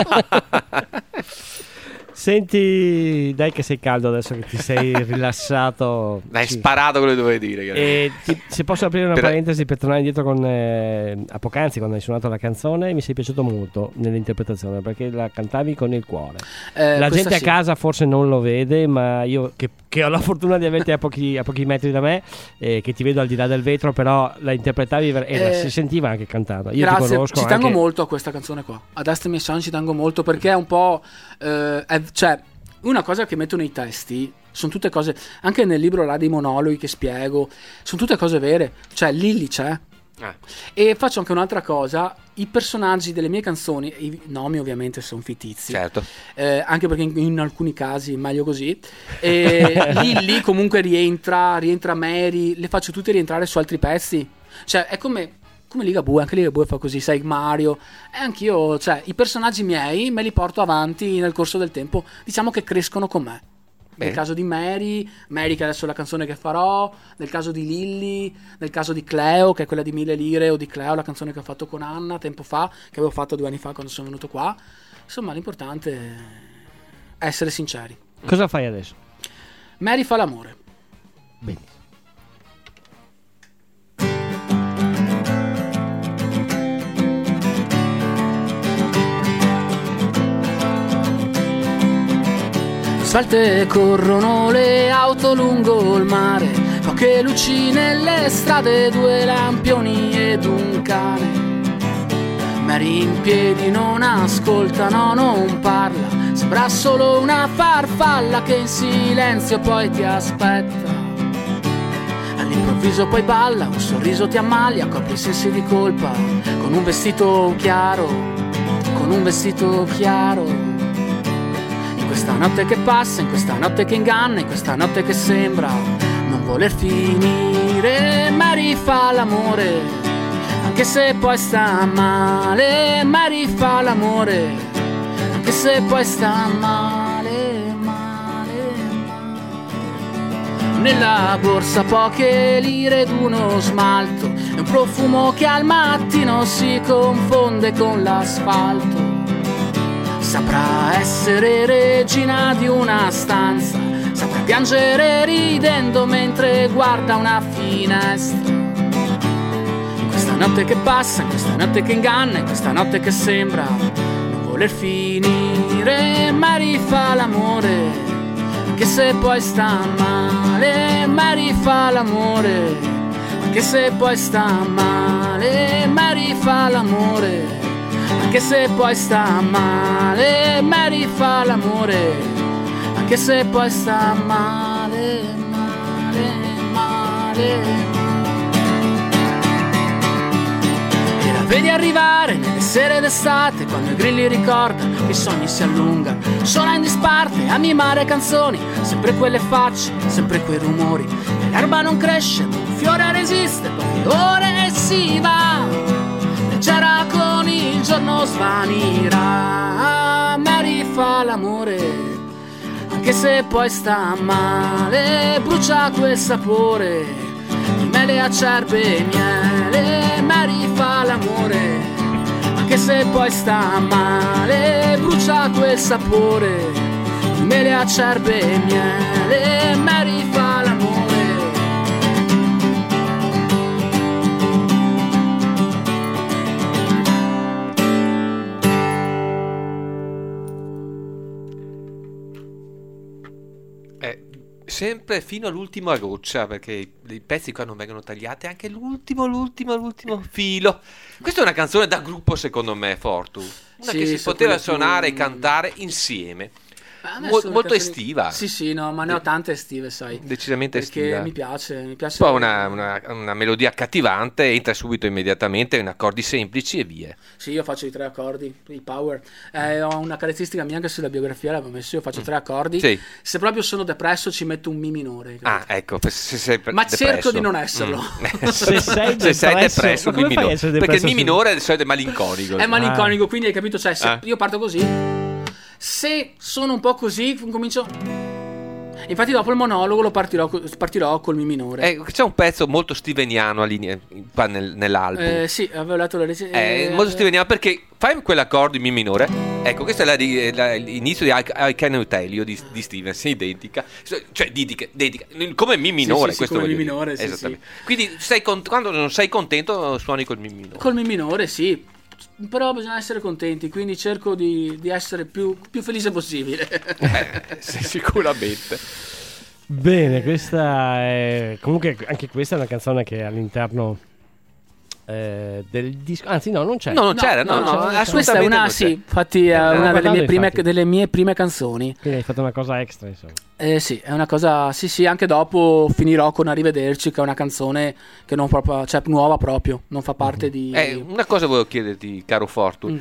Senti, dai che sei caldo adesso che ti sei rilassato. Hai sparato quello che dovevi dire. E se posso aprire una Per- parentesi per tornare indietro con a poc'anzi quando hai suonato la canzone, mi sei piaciuto molto nell'interpretazione perché la cantavi con il cuore. La Questa gente a sì. casa forse non lo vede, ma io che ho la fortuna di averti a pochi metri da me, che ti vedo al di là del vetro, però la interpretavi e si sentiva anche cantando. Io ti Grazie, conosco ci tengo anche... molto a questa canzone qua. Ad Ask Me Sun ci tengo molto perché è un po'. Cioè, una cosa che metto nei testi sono tutte cose. Anche nel libro là dei monologhi che spiego, sono tutte cose vere. Cioè, Lilli c'è. E faccio anche un'altra cosa: i personaggi delle mie canzoni, i nomi ovviamente sono fittizi, Certo. anche perché in alcuni casi meglio così. Lilli comunque rientra Mary, le faccio tutte rientrare su altri pezzi. Cioè è come Ligabue, anche Ligabue fa così, sai, Mario. E anch'io, cioè i personaggi miei me li porto avanti nel corso del tempo, diciamo che crescono con me. Bene. Nel caso di Mary che adesso è la canzone che farò, nel caso di Lilli, nel caso di Cleo, che è quella di 1000 lire, o di Cleo, la canzone che ho fatto con Anna tempo fa, che avevo fatto 2 anni fa quando sono venuto qua. Insomma, l'importante è essere sinceri. Cosa fai adesso? Mary fa l'amore. Benissimo. Spalte corrono le auto lungo il mare, poche luci nelle strade, 2 lampioni ed un cane. Mary in piedi non ascolta, no, non parla, sembra solo una farfalla che in silenzio poi ti aspetta. All'improvviso poi balla, un sorriso ti ammalia, copri i sensi di colpa, con un vestito chiaro, In questa notte che passa, in questa notte che inganna, in questa notte che sembra non voler finire, Mary fa l'amore, anche se poi sta male. Mary fa l'amore, anche se poi sta male, male. Nella borsa poche lire ed uno smalto, e un profumo che al mattino si confonde con l'asfalto. Saprà essere regina di una stanza, saprà piangere ridendo mentre guarda una finestra. In questa notte che passa, in questa notte che inganna, in questa notte che sembra non voler finire, Mary fa l'amore, anche se poi sta male. Mary fa l'amore, anche se poi sta male. Mary fa l'amore, anche se poi sta male. Mary fa l'amore, anche se poi sta male, male, male. Era vedi arrivare nelle sere d'estate, quando i grilli ricordano che i sogni si allungano. Sola in disparte a mimare canzoni, sempre quelle facce, sempre quei rumori. E l'erba non cresce, ma un fiore resiste, poche ore e si va. Leggera con il giorno svanirà. Mary fa l'amore, anche se poi sta male, brucia quel sapore di mele, acerbe e miele. Mary fa l'amore, anche se poi sta male, brucia quel sapore di mele, acerbe e miele. Mary fa l'amore. Sempre fino all'ultima goccia, perché i pezzi qua non vengono tagliati, anche l'ultimo filo. Questa è una canzone da gruppo, secondo me, Fortu, una Sì, che si sono poteva quelle più- suonare e cantare insieme. A me sono Molto canzoni- estiva. Sì, no, ma ne ho tante estive, sai. Decisamente Perché estiva. mi piace. Poi una melodia accattivante, entra subito immediatamente in accordi semplici e via. Sì, io faccio i 3 accordi, i power. Ho una caratteristica mia anche sulla biografia, l'avevo messo, io faccio 3 accordi. Sì. Se proprio sono depresso ci metto un mi minore. Ah, ecco, se sei Ma depresso. cerco di non esserlo. Se sei depresso, ma come mi fai a minore. essere Perché il depresso mi se- minore di solito è malinconico. È malinconico, quindi hai capito? Cioè, se Ah. io parto così. Se sono un po' così, comincio. Infatti, dopo il monologo partirò col mi minore. C'è un pezzo molto steveniano qua nell'album. Sì, avevo letto la recensione. Molto steveniano perché fai quell'accordo in mi minore. Ecco, questo è l'inizio di I Can Tell You di Stevens, è identica. Cioè, dedica, come mi minore. sì, questo come voglio mi dire. minore, sì, Esattamente. Quindi quando non sei contento suoni col mi minore. Col mi minore, sì. Però bisogna essere contenti, quindi cerco di essere più felice possibile. Sì, sicuramente. Bene, questa è. Comunque, anche questa è una canzone che all'interno del disco. Anzi, no, non c'è. No, non c'era, no, Questa è assolutamente una, non c'è. sì, infatti è una guardando, delle mie prime canzoni. Quindi hai fatto una cosa extra, insomma. Sì, è una cosa, sì, anche dopo finirò con Arrivederci, che è una canzone che non proprio, cioè nuova proprio, non fa parte di. Una cosa volevo chiederti, caro Fortu.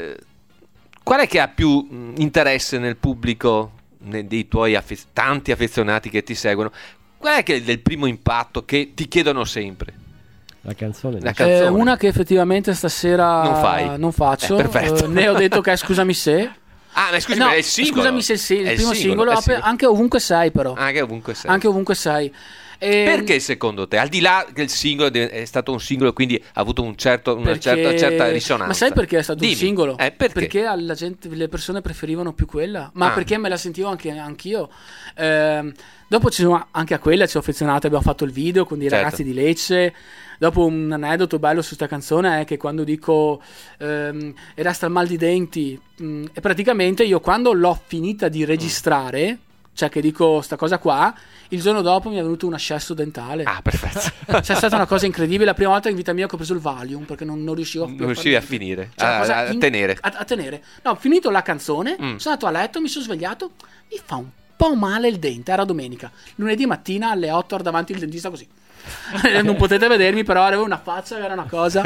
Qual è che ha più interesse nel pubblico, dei tuoi tanti affezionati che ti seguono? Qual è che è del primo impatto che ti chiedono sempre? La canzone. La canzone. Una che effettivamente stasera Non fai? non faccio. Perfetto. Ne ho detto che è Scusami se. Ah, ma scusami, No, è il singolo. Scusami se sì, il È primo singolo, è il singolo. anche Ovunque sei però. Anche ovunque sei. Anche Ovunque sei. Perché secondo te, al di là che il singolo è stato un singolo, quindi ha avuto una certa risonanza? Ma sai perché è stato Dimmi. un singolo? Perché? alla gente, le persone preferivano più quella. Ma perché me la sentivo anch'io. Dopo anche a quella ci ho affezionato, abbiamo fatto il video con dei Certo. ragazzi di Lecce. Dopo un aneddoto bello su sta canzone è che quando dico e resta il mal di denti, e praticamente io quando l'ho finita di registrare, cioè che dico sta cosa qua, il giorno dopo mi è venuto un ascesso dentale. Ah, perfetto. Cioè, è stata una cosa incredibile. La prima volta in vita mia che ho preso il Valium perché non riuscivo più Non riuscivi a finire, Cioè, una cosa a tenere. a tenere. No, ho finito la canzone, sono andato a letto, mi sono svegliato, mi fa un po' male il dente. Era domenica. Lunedì mattina alle 8 ero davanti al dentista così. Non potete vedermi, però avevo una faccia, era una cosa.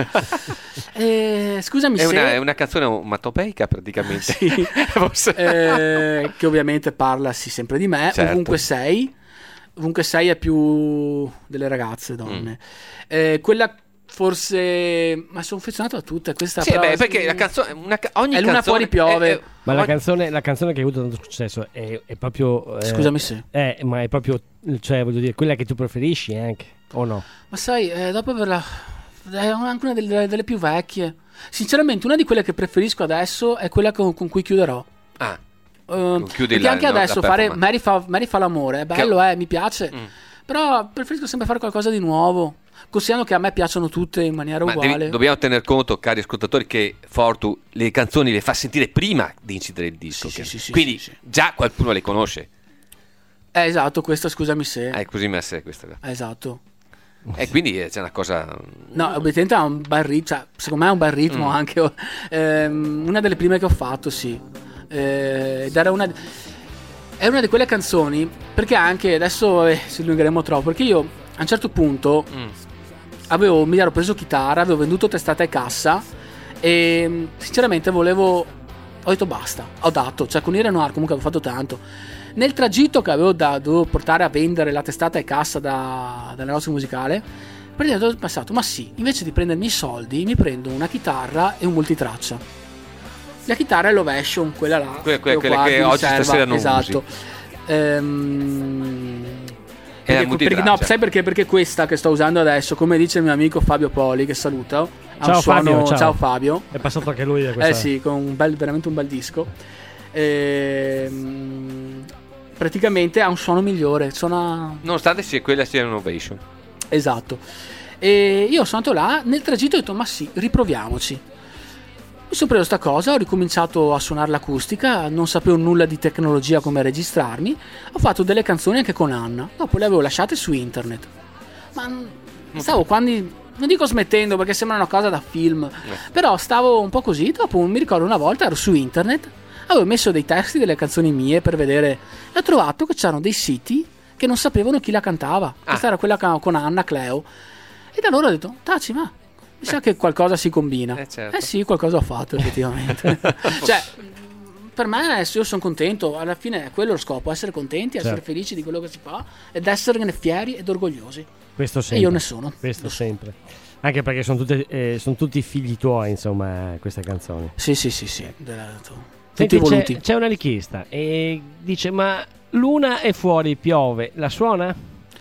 Scusami È una canzone onomatopeica praticamente. Sì. Forse. Che ovviamente parla sempre di me. Certo. Ovunque sei è più delle ragazze, donne. Quella forse, ma sono affezionato a tutte. Questa Sì, però, perché la canzone, ogni è Luna canzone fuori piove. Ma la canzone che ha avuto tanto successo è proprio. Scusami se. Ma è proprio. Cioè, voglio dire, quella che tu preferisci anche, o no? Ma sai, dopo averla. È anche una delle più vecchie. Sinceramente, una di quelle che preferisco adesso è quella con cui chiuderò. chiudi Perché anche adesso la fare performance. Mary fa l'amore è bello, mi piace. Però preferisco sempre fare qualcosa di nuovo. Considerando che a me piacciono tutte in maniera uguale. Dobbiamo tener conto, cari ascoltatori, che Fortu le canzoni le fa sentire prima di incidere il disco. Sì, quindi sì. già qualcuno le conosce. Esatto, questa Scusami se. Così messa questa. Esatto. E quindi c'è una cosa. No, obiettivamente ha un bel ritmo, cioè, secondo me ha un bel ritmo anche. Una delle prime che ho fatto, sì. Ed era è una di quelle canzoni, perché anche adesso ci allungheremo troppo, perché io a un certo punto mi ero preso chitarra, avevo venduto testate e cassa e sinceramente ho detto basta, ho dato, cioè con Irenoir comunque avevo fatto tanto. Nel tragitto che dovevo portare a vendere la testata e cassa dal negozio musicale, ho pensato, ma sì, invece di prendermi i soldi mi prendo una chitarra e un multitraccia. La chitarra è l'Ovation, quella là, quelle che oggi stasera non esatto. usi. No, sai perché? Perché questa che sto usando adesso, come dice il mio amico Fabio Poli, che saluto, ciao Fabio, ciao Fabio. È passato anche lui da questa. Sì, con veramente un bel disco. Praticamente ha un suono migliore, nonostante quella sia un'Ovation. Esatto. E io sono andato là, nel tragitto ho detto ma sì, riproviamoci. Mi sono preso sta cosa, ho ricominciato a suonare l'acustica, non sapevo nulla di tecnologia, come registrarmi. Ho fatto delle canzoni anche con Anna, dopo le avevo lasciate su internet. Ma stavo non dico smettendo perché sembra una cosa da film, però stavo un po' così. Dopo mi ricordo una volta ero su internet, avevo messo dei testi delle canzoni mie per vedere, e ho trovato che c'erano dei siti che non sapevano chi la cantava. Questa era quella con Anna Cleo, e da allora ho detto taci, ma mi sa che qualcosa si combina. Certo. Sì, qualcosa ho fatto effettivamente. Cioè, per me io sono contento, alla fine è quello lo scopo, essere contenti, essere felici di quello che si fa ed esserne fieri ed orgogliosi. Questo sempre. E io ne sono. Questo sempre. Anche perché sono tutti figli tuoi, insomma, queste canzoni. Sì. Senti, c'è una richiesta e dice: ma Luna è fuori, piove, la suona?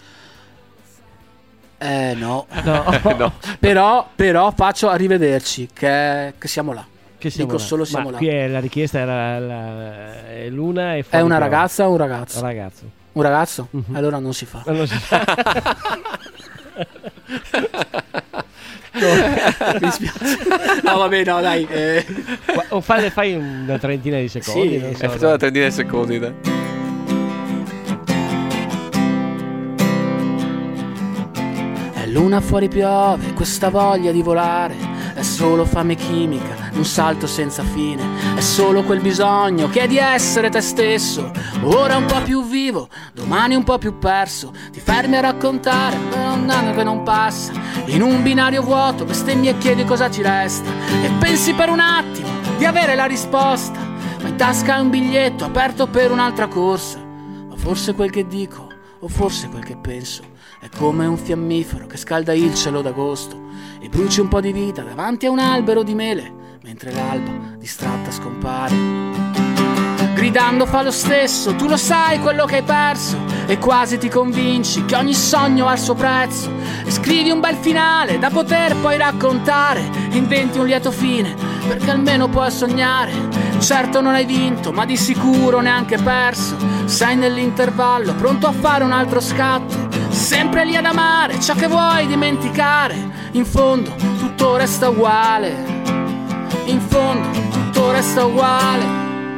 No. No. Però faccio arrivederci, che siamo là. Dico solo siamo là. Qui la richiesta era Luna è fuori. È una piove. ragazza o un ragazzo? Un ragazzo. Un ragazzo? Mhm. Allora non si fa. Non si fa. Mi spiace. No, vabbè, no, dai. O fai una trentina di secondi. Sì. Non so, Facciamo una trentina di secondi, dai. È luna fuori, piove, questa voglia di volare è solo fame chimica, un salto senza fine. È solo quel bisogno che è di essere te stesso, ora un po' più vivo, domani un po' più perso. Ti fermi a raccontare per un anno che non passa, in un binario vuoto bestemmi e chiedi cosa ci resta, e pensi per un attimo di avere la risposta, ma in tasca hai un biglietto aperto per un'altra corsa. Ma forse quel che dico, o forse quel che penso, è come un fiammifero che scalda il cielo d'agosto e bruci un po' di vita davanti a un albero di mele, mentre l'alba distratta scompare. Gridando fa lo stesso, tu lo sai quello che hai perso, e quasi ti convinci che ogni sogno ha il suo prezzo, e scrivi un bel finale da poter poi raccontare, inventi un lieto fine perché almeno puoi sognare. Certo non hai vinto, ma di sicuro neanche perso, sei nell'intervallo pronto a fare un altro scatto, sempre lì ad amare ciò che vuoi dimenticare. In fondo tutto resta uguale, in fondo tutto resta uguale.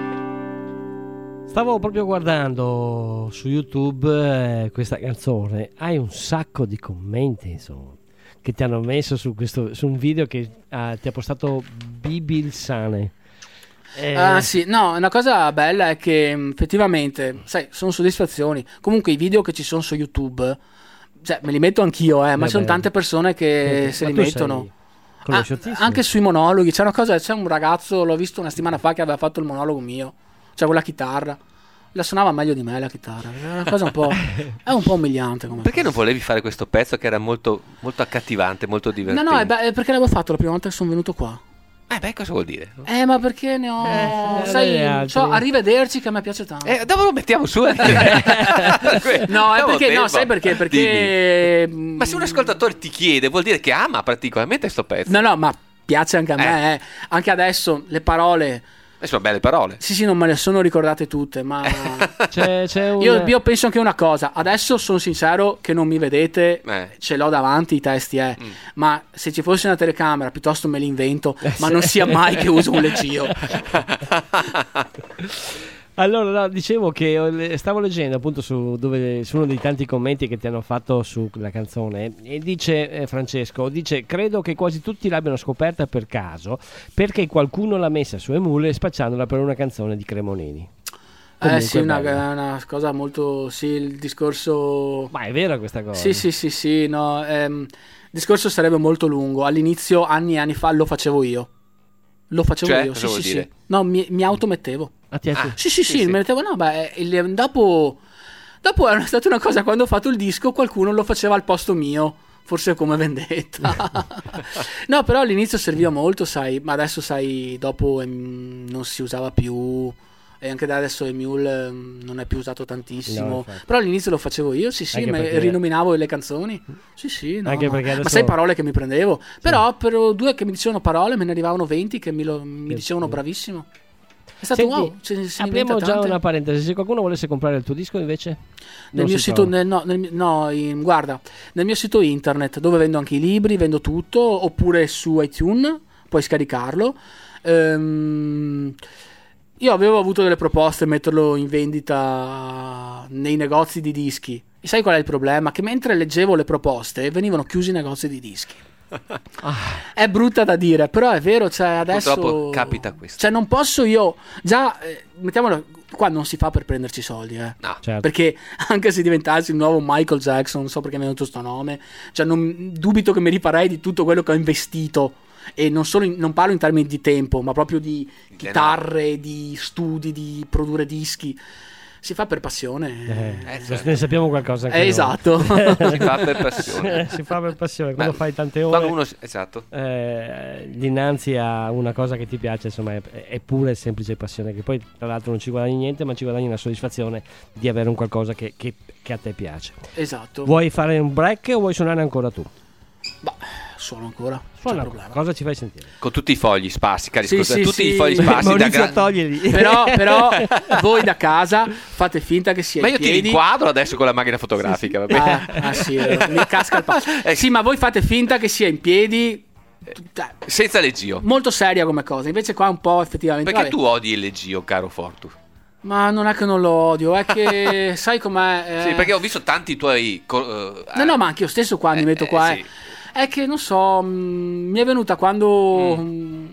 Stavo proprio guardando su YouTube questa canzone, hai un sacco di commenti, insomma, che ti hanno messo su un video che ti ha postato Bibi il Sane. Sì, no, una cosa bella è che effettivamente, sai, sono soddisfazioni. Comunque i video che ci sono su YouTube, cioè, me li metto anch'io, ma ci sono tante persone che se li mettono. Anche sui monologhi. C'è un ragazzo, l'ho visto una settimana fa, che aveva fatto il monologo mio, cioè con la chitarra. La suonava meglio di me la chitarra. È una cosa è un po' umiliante. Perché non volevi fare questo pezzo che era molto, molto accattivante, molto divertente? No, è perché l'avevo fatto la prima volta che sono venuto qua. Cosa vuol dire? Ma perché ne ho. Arrivederci, che a me piace tanto. Dopo lo mettiamo su. No, è perché no, sai perché? Perché. Ma se un ascoltatore ti chiede, vuol dire che ama particolarmente sto pezzo. No, ma piace anche a me. Anche adesso le parole. Sono belle parole. Sì, non me le sono ricordate tutte, ma c'è io penso anche una cosa. Adesso sono sincero che non mi vedete, ce l'ho davanti i testi, ma se ci fosse una telecamera piuttosto me li invento, ma non sia mai che uso un leggio. Allora, no, dicevo che stavo leggendo appunto su uno dei tanti commenti che ti hanno fatto sulla canzone, e dice Francesco, credo che quasi tutti l'abbiano scoperta per caso, perché qualcuno l'ha messa su Emule spacciandola per una canzone di Cremonini. Comunque sì, è una, bello. una cosa molto... Sì, il discorso... Ma è vera questa cosa? Sì, no, il discorso sarebbe molto lungo. All'inizio, anni e anni fa, lo facevo io. Lo facevo Cioè, io, cosa sì, vuol sì, dire? sì. No, mi automettevo. Ah, ti è- Sì, mi mettevo, no, beh, dopo era stata una cosa, quando ho fatto il disco qualcuno lo faceva al posto mio, forse come vendetta. No, però all'inizio serviva molto, sai, ma adesso sai, dopo non si usava più e anche da adesso Emule non è più usato No, tantissimo, infatti. però all'inizio lo facevo io, sì, Anche perché- rinominavo le canzoni, sì, no, Anche no. perché adesso- Ma sai parole che mi prendevo, però per due che mi dicevano parole me ne arrivavano 20 che mi dicevano bravissimo. È stato Senti, wow, se ne apriamo inventa già tante. una parentesi. Se qualcuno volesse comprare il tuo disco, invece, Nel non mio si sito, trova. guarda, nel mio sito internet dove vendo anche i libri, vendo tutto, oppure su iTunes, puoi scaricarlo. Io avevo avuto delle proposte metterlo in vendita nei negozi di dischi. E sai qual è il problema? Che mentre leggevo le proposte venivano chiusi i negozi di dischi. È brutta da dire, però è vero, cioè adesso Purtroppo capita questo. Cioè non posso io già mettiamolo qua, non si fa per prenderci soldi, No. Certo. perché anche se diventassi il nuovo Michael Jackson, non so perché mi è venuto sto nome, cioè dubito che mi rifarei di tutto quello che ho investito, e non solo non parlo in termini di tempo, ma proprio di chitarre, di studi, di produrre dischi. Si fa per passione. certo. Ne sappiamo qualcosa anche noi. Esatto. Si fa per passione. Si fa per passione. Quando Ma fai tante Quando ore, uno, esatto. dinanzi a una cosa che ti piace, insomma, è pura e semplice passione. Che poi, tra l'altro, non ci guadagni niente, ma ci guadagni la soddisfazione di avere un qualcosa che a te piace. Esatto. Vuoi fare un break o vuoi suonare ancora tu? Bah, suono ancora. Suona, c'è problema. cosa ci fai sentire? Con tutti i fogli sparsi, cari, Sì, scusa, sì, tutti sì. i fogli sparsi da Maurizio, gran... toglili. Però voi da casa fate finta che sia Ma in io ti piedi. riquadro adesso con la macchina fotografica, va bene? Sì, mi casca il Sì, ma voi fate finta che sia in piedi. Senza leggio. Molto seria come cosa. Invece qua un po' effettivamente. Perché vabbè. tu odi il leggio, caro Fortu? Ma non è che non lo odio, è che sai com'è. Sì, perché ho visto tanti tuoi... No, ma anche io stesso qua mi metto qua. sì. È che non so, mi è venuta quando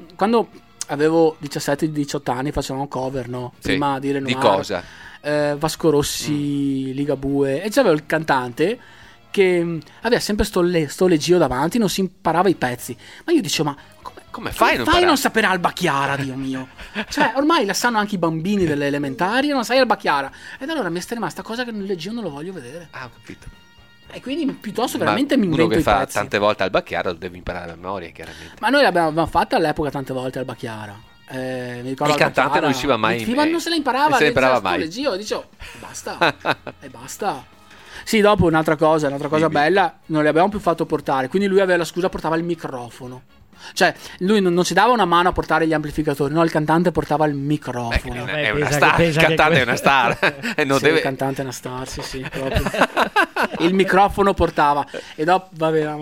avevo 17-18 anni, facevamo cover, no? Sì. Prima di Renoir. Di cosa? Vasco Rossi, Ligabue, e c'avevo il cantante che aveva sempre sto leggio davanti, non si imparava i pezzi. Ma io dicevo, ma Come fai a non fai a imparare? non sapere Alba Chiara, Dio mio? Cioè, ormai la sanno anche i bambini delle elementari, non sai Alba Chiara. Ed allora mi è rimasta cosa che nel leggio non lo voglio vedere. Ah, ho capito. E quindi piuttosto Ma veramente mi uno invento che i fa pezzi. tante volte Alba Chiara lo devi imparare a memoria, chiaramente. Ma noi l'abbiamo fatta all'epoca tante volte Alba Chiara. Mi ricordo Il Alba cantante Chiara. non riusciva mai Ma non se la imparava. non se la imparava sto mai. leggio, dicevo, basta. E basta. Sì, dopo un'altra cosa Dimmi. bella, non le abbiamo più fatto portare. Quindi lui aveva la scusa, portava il microfono. Cioè, lui non ci dava una mano a portare gli amplificatori, no, il cantante portava il microfono. È una pensa star, che- il pensa che cantante è que- una star. E non Sì, deve... il cantante è una star, sì, proprio. Il microfono portava. E dopo, vabbè, No,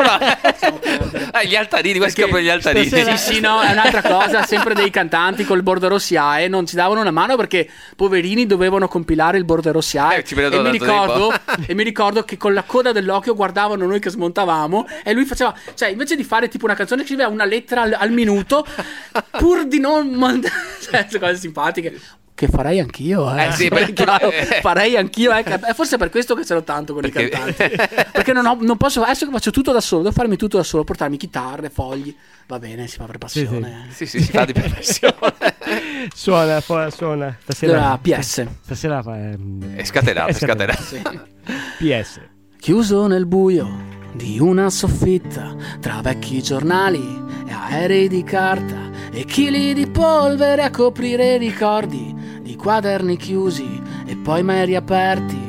gli altarini, questi Perché scoprono gli altarini. Sì, no, è un'altra cosa, sempre dei cantanti col border Rossiae non ci davano una mano perché poverini dovevano compilare il border Rossiae. Ci vedo tanto E mi ricordo che con la coda dell'occhio guardavano noi che smontavamo e lui faceva, cioè invece di fare tipo una canzone scriveva una lettera al minuto pur di non cioè, cose simpatiche. Che farei anch'io, sì, Chiaro, farei anch'io. È forse per questo che ce l'ho tanto con i cantanti. Perché non posso. Adesso che faccio tutto da solo, devo farmi tutto da solo, portarmi chitarre, fogli. Va bene, si fa per passione. Sì, si fa di professione. Suona. Stasera, Allora, PS. Stasera fa. È scatenato, è scatenato. Sì. PS. Chiuso nel buio di una soffitta, tra vecchi giornali e aerei di carta e chili di polvere a coprire i ricordi di quaderni chiusi e poi mai riaperti.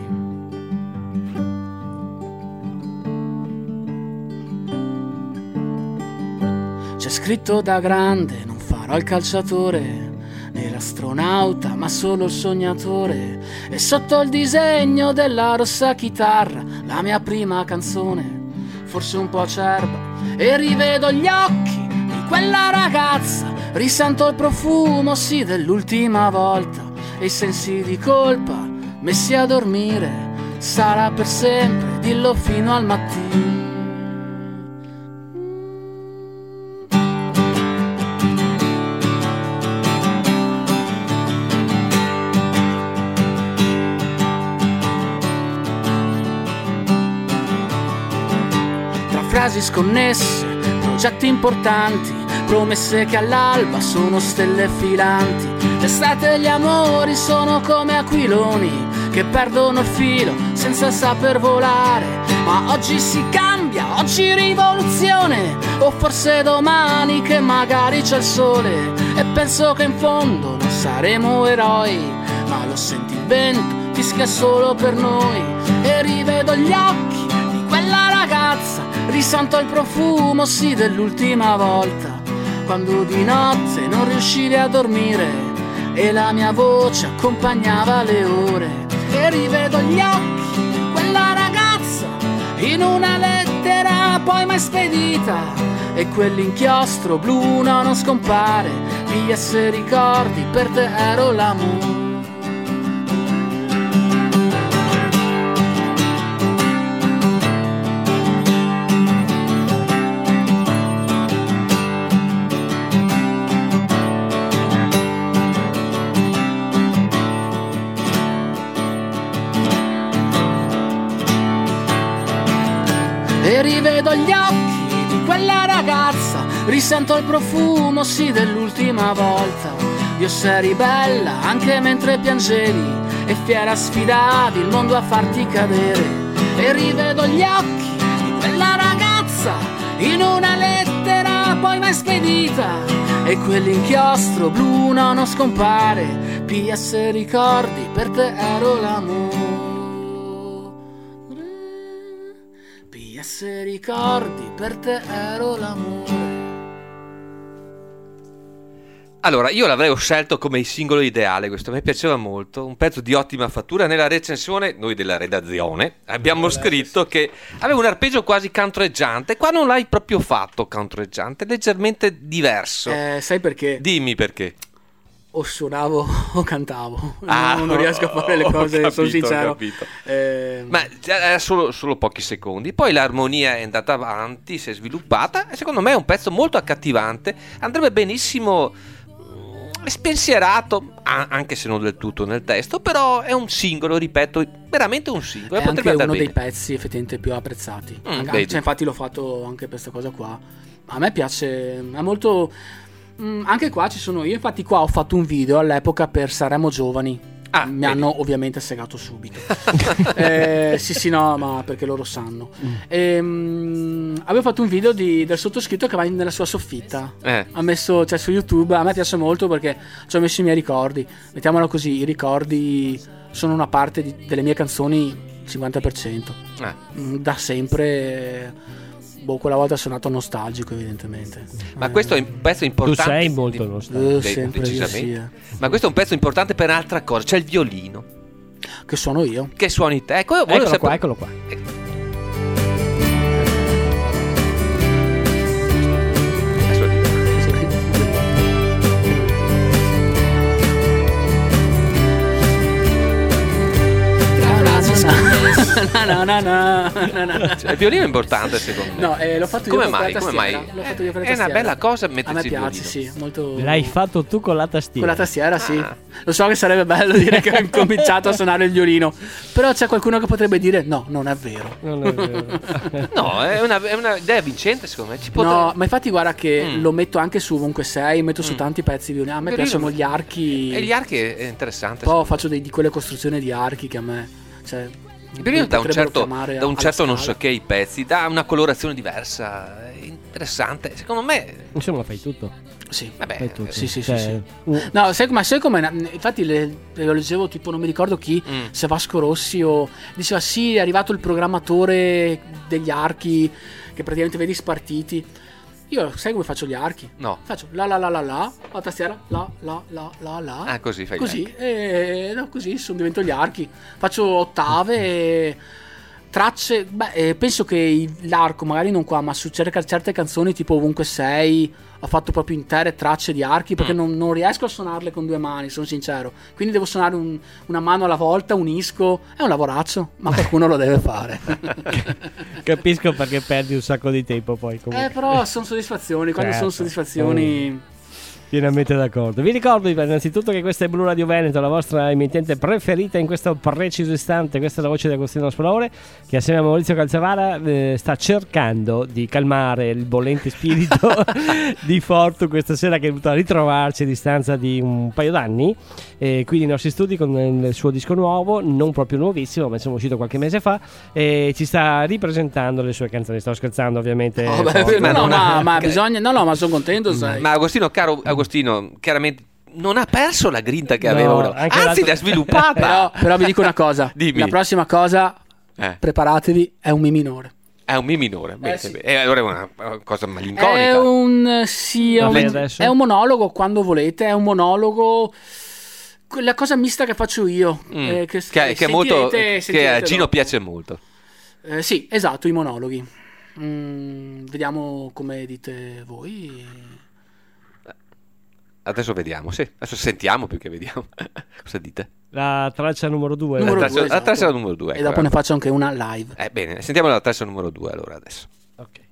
C'è scritto da grande, non farò il calciatore né l'astronauta, ma solo il sognatore. E sotto il disegno della rossa chitarra, la mia prima canzone, forse un po' acerba, e rivedo gli occhi di quella ragazza, risento il profumo, sì, dell'ultima volta, e i sensi di colpa messi a dormire. Sarà per sempre, dillo fino al mattino. frasi sconnesse, progetti importanti, promesse che all'alba sono stelle filanti. L'estate e gli amori sono come aquiloni che perdono il filo senza saper volare. Ma oggi si cambia, oggi rivoluzione, o forse domani che magari c'è il sole. E penso che in fondo non saremo eroi, ma lo senti il vento, fischia solo per noi. E rivedo gli occhi di quella ragazza, risento il profumo sì dell'ultima volta, quando di notte non riuscivi a dormire e la mia voce accompagnava le ore. E rivedo gli occhi di quella ragazza in una lettera poi mai spedita, e quell'inchiostro blu non scompare. PS ricordi, per te ero l'amore. E rivedo gli occhi di quella ragazza, risento il profumo sì dell'ultima volta. Dio sei bella anche mentre piangevi e fiera sfidavi il mondo a farti cadere. E rivedo gli occhi di quella ragazza in una lettera poi mai spedita, e quell'inchiostro blu non scompare. PS ricordi, per te ero l'amore. PS ricordi, per te ero l'amore. Allora, io l'avrei scelto come il singolo ideale, questo mi piaceva molto, un pezzo di ottima fattura. Nella recensione, noi della redazione, abbiamo scritto che aveva un arpeggio quasi cantoreggiante. Qua non l'hai proprio fatto cantoreggiante, leggermente diverso. Sai perché? Dimmi perché. O suonavo o cantavo, non riesco a fare le cose, sono sincero. Ma era solo pochi secondi, poi l'armonia è andata avanti, si è sviluppata e secondo me è un pezzo molto accattivante, andrebbe benissimo spensierato, anche se non del tutto nel testo, però è un singolo, ripeto, veramente un singolo. È anche uno dei pezzi effettivamente più apprezzati, infatti l'ho fatto anche per questa cosa qua. A me piace, è molto... anche qua ci sono io, infatti qua ho fatto un video all'epoca per Sanremo Giovani. Mi hanno ovviamente segato subito. Sì, no, ma perché loro sanno. Avevo fatto un video del sottoscritto che va nella sua soffitta. Ha messo, cioè, su YouTube. A me piace molto perché ci ho messo i miei ricordi. Mettiamolo così, i ricordi sono una parte delle mie canzoni, 50%. Da sempre. Quella volta sono nato nostalgico, evidentemente. Ma questo è un pezzo importante. Tu sei molto nostalgico. Sempre decisamente. Ma questo è un pezzo importante per un'altra cosa. C'è il violino che suono io. Che suoni te. Eccolo qua. No. Cioè, il violino è importante secondo me. No, l'ho fatto io con la tastiera. L'ho fatto io con la tastiera. È una bella cosa a metterci me il piace, violino. sì, molto. L'hai fatto tu con la tastiera? Con la tastiera, sì. Lo so che sarebbe bello dire che ho incominciato a suonare il violino, però c'è qualcuno che potrebbe dire no, non è vero. Non è vero. No, è una idea vincente secondo me. No, ma infatti guarda che lo metto anche su ovunque sei, metto su tanti pezzi di violino. A me piacciono gli archi. E gli archi è interessante. Poi faccio di quelle costruzioni di archi che a me, cioè, il violino da un certo non so scala. che i pezzi dà una colorazione diversa, interessante. Secondo me insomma fai tutto. Sì, vabbè, fai tutto. Sì. Cioè, No, sai come? Infatti lo leggevo, tipo non mi ricordo chi, se Vasco Rossi o diceva sì, è arrivato il programmatore degli archi che praticamente vedi spartiti. Io sai come faccio gli archi? No. Faccio la la tastiera la. Ah, così fai così così divento gli archi. Faccio ottave, tracce. Penso che l'arco magari non qua, ma su certe canzoni tipo Ovunque Sei ho fatto proprio intere tracce di archi perché non riesco a suonarle con due mani, sono sincero. Quindi devo suonare una mano alla volta, unisco. È un lavoraccio, ma qualcuno lo deve fare. Capisco perché perdi un sacco di tempo poi comunque. Però sono soddisfazioni. Quando sono soddisfazioni Pienamente d'accordo. Vi ricordo innanzitutto che questa è Blu Radio Veneto, la vostra emittente preferita in questo preciso istante. Questa è la voce di Agostino Spoliore, che assieme a Maurizio Calzavara sta cercando di calmare il bollente spirito di Fortu questa sera, che è venuto a ritrovarci a distanza di un paio d'anni qui nei nostri studi con il suo disco nuovo, non proprio nuovissimo, ma insomma uscito qualche mese fa, e ci sta ripresentando le sue canzoni. Sto scherzando ovviamente. Ma sono contento, sai. Ma Agostino, caro Agostino, chiaramente non ha perso la grinta che aveva, anzi l'ha sviluppata. Però vi dico una cosa. Dimmi. La prossima cosa, preparatevi, è un mi minore. È un mi minore. Sì. Allora è una cosa malinconica. È un monologo, quando volete, è un monologo, quella cosa mista che faccio io, che è molto, che a Gino piace molto. Sì, esatto, i monologhi. Vediamo come dite voi. Adesso vediamo, sì. Adesso sentiamo più che vediamo. Cosa dite? La traccia numero 2. La traccia numero 2. E dopo ne faccio anche una live. Bene, sentiamo la traccia numero 2 allora adesso. Ok.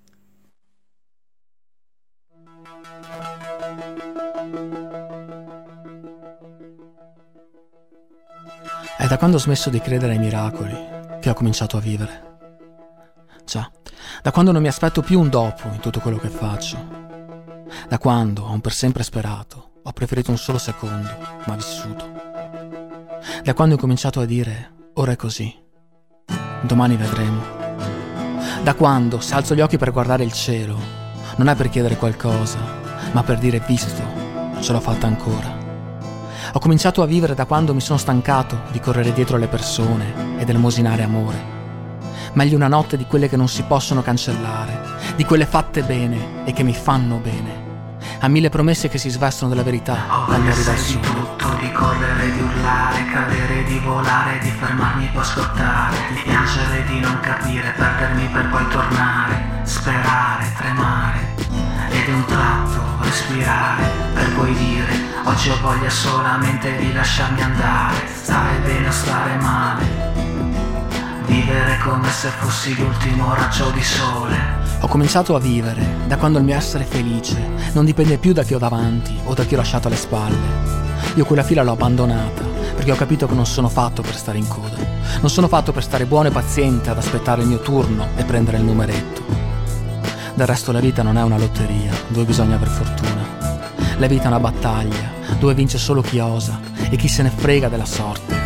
È da quando ho smesso di credere ai miracoli che ho cominciato a vivere. Già, da quando non mi aspetto più un dopo in tutto quello che faccio. Da quando ho un per sempre sperato, ho preferito un solo secondo, ma vissuto. Da quando ho cominciato a dire, ora è così, domani vedremo. Da quando, se alzo gli occhi per guardare il cielo, non è per chiedere qualcosa, ma per dire visto, ce l'ho fatta ancora. Ho cominciato a vivere da quando mi sono stancato di correre dietro alle persone e elemosinare amore. Meglio una notte di quelle che non si possono cancellare, di quelle fatte bene e che mi fanno bene. A mille promesse che si svestono della verità quando arriva il sogno. Tutto di correre, di urlare, cadere, di volare, di fermarmi e poi ascoltare, di piangere, di non capire, perdermi per poi tornare, sperare, tremare, ed un tratto respirare, per poi dire, oggi ho voglia solamente di lasciarmi andare, stare bene o stare male. Vivere come se fossi l'ultimo raggio di sole. Ho cominciato a vivere da quando il mio essere felice non dipende più da chi ho davanti o da chi ho lasciato alle spalle. Io quella fila l'ho abbandonata perché ho capito che non sono fatto per stare in coda. Non sono fatto per stare buono e paziente ad aspettare il mio turno e prendere il numeretto. Del resto la vita non è una lotteria dove bisogna aver fortuna. La vita è una battaglia dove vince solo chi osa e chi se ne frega della sorte.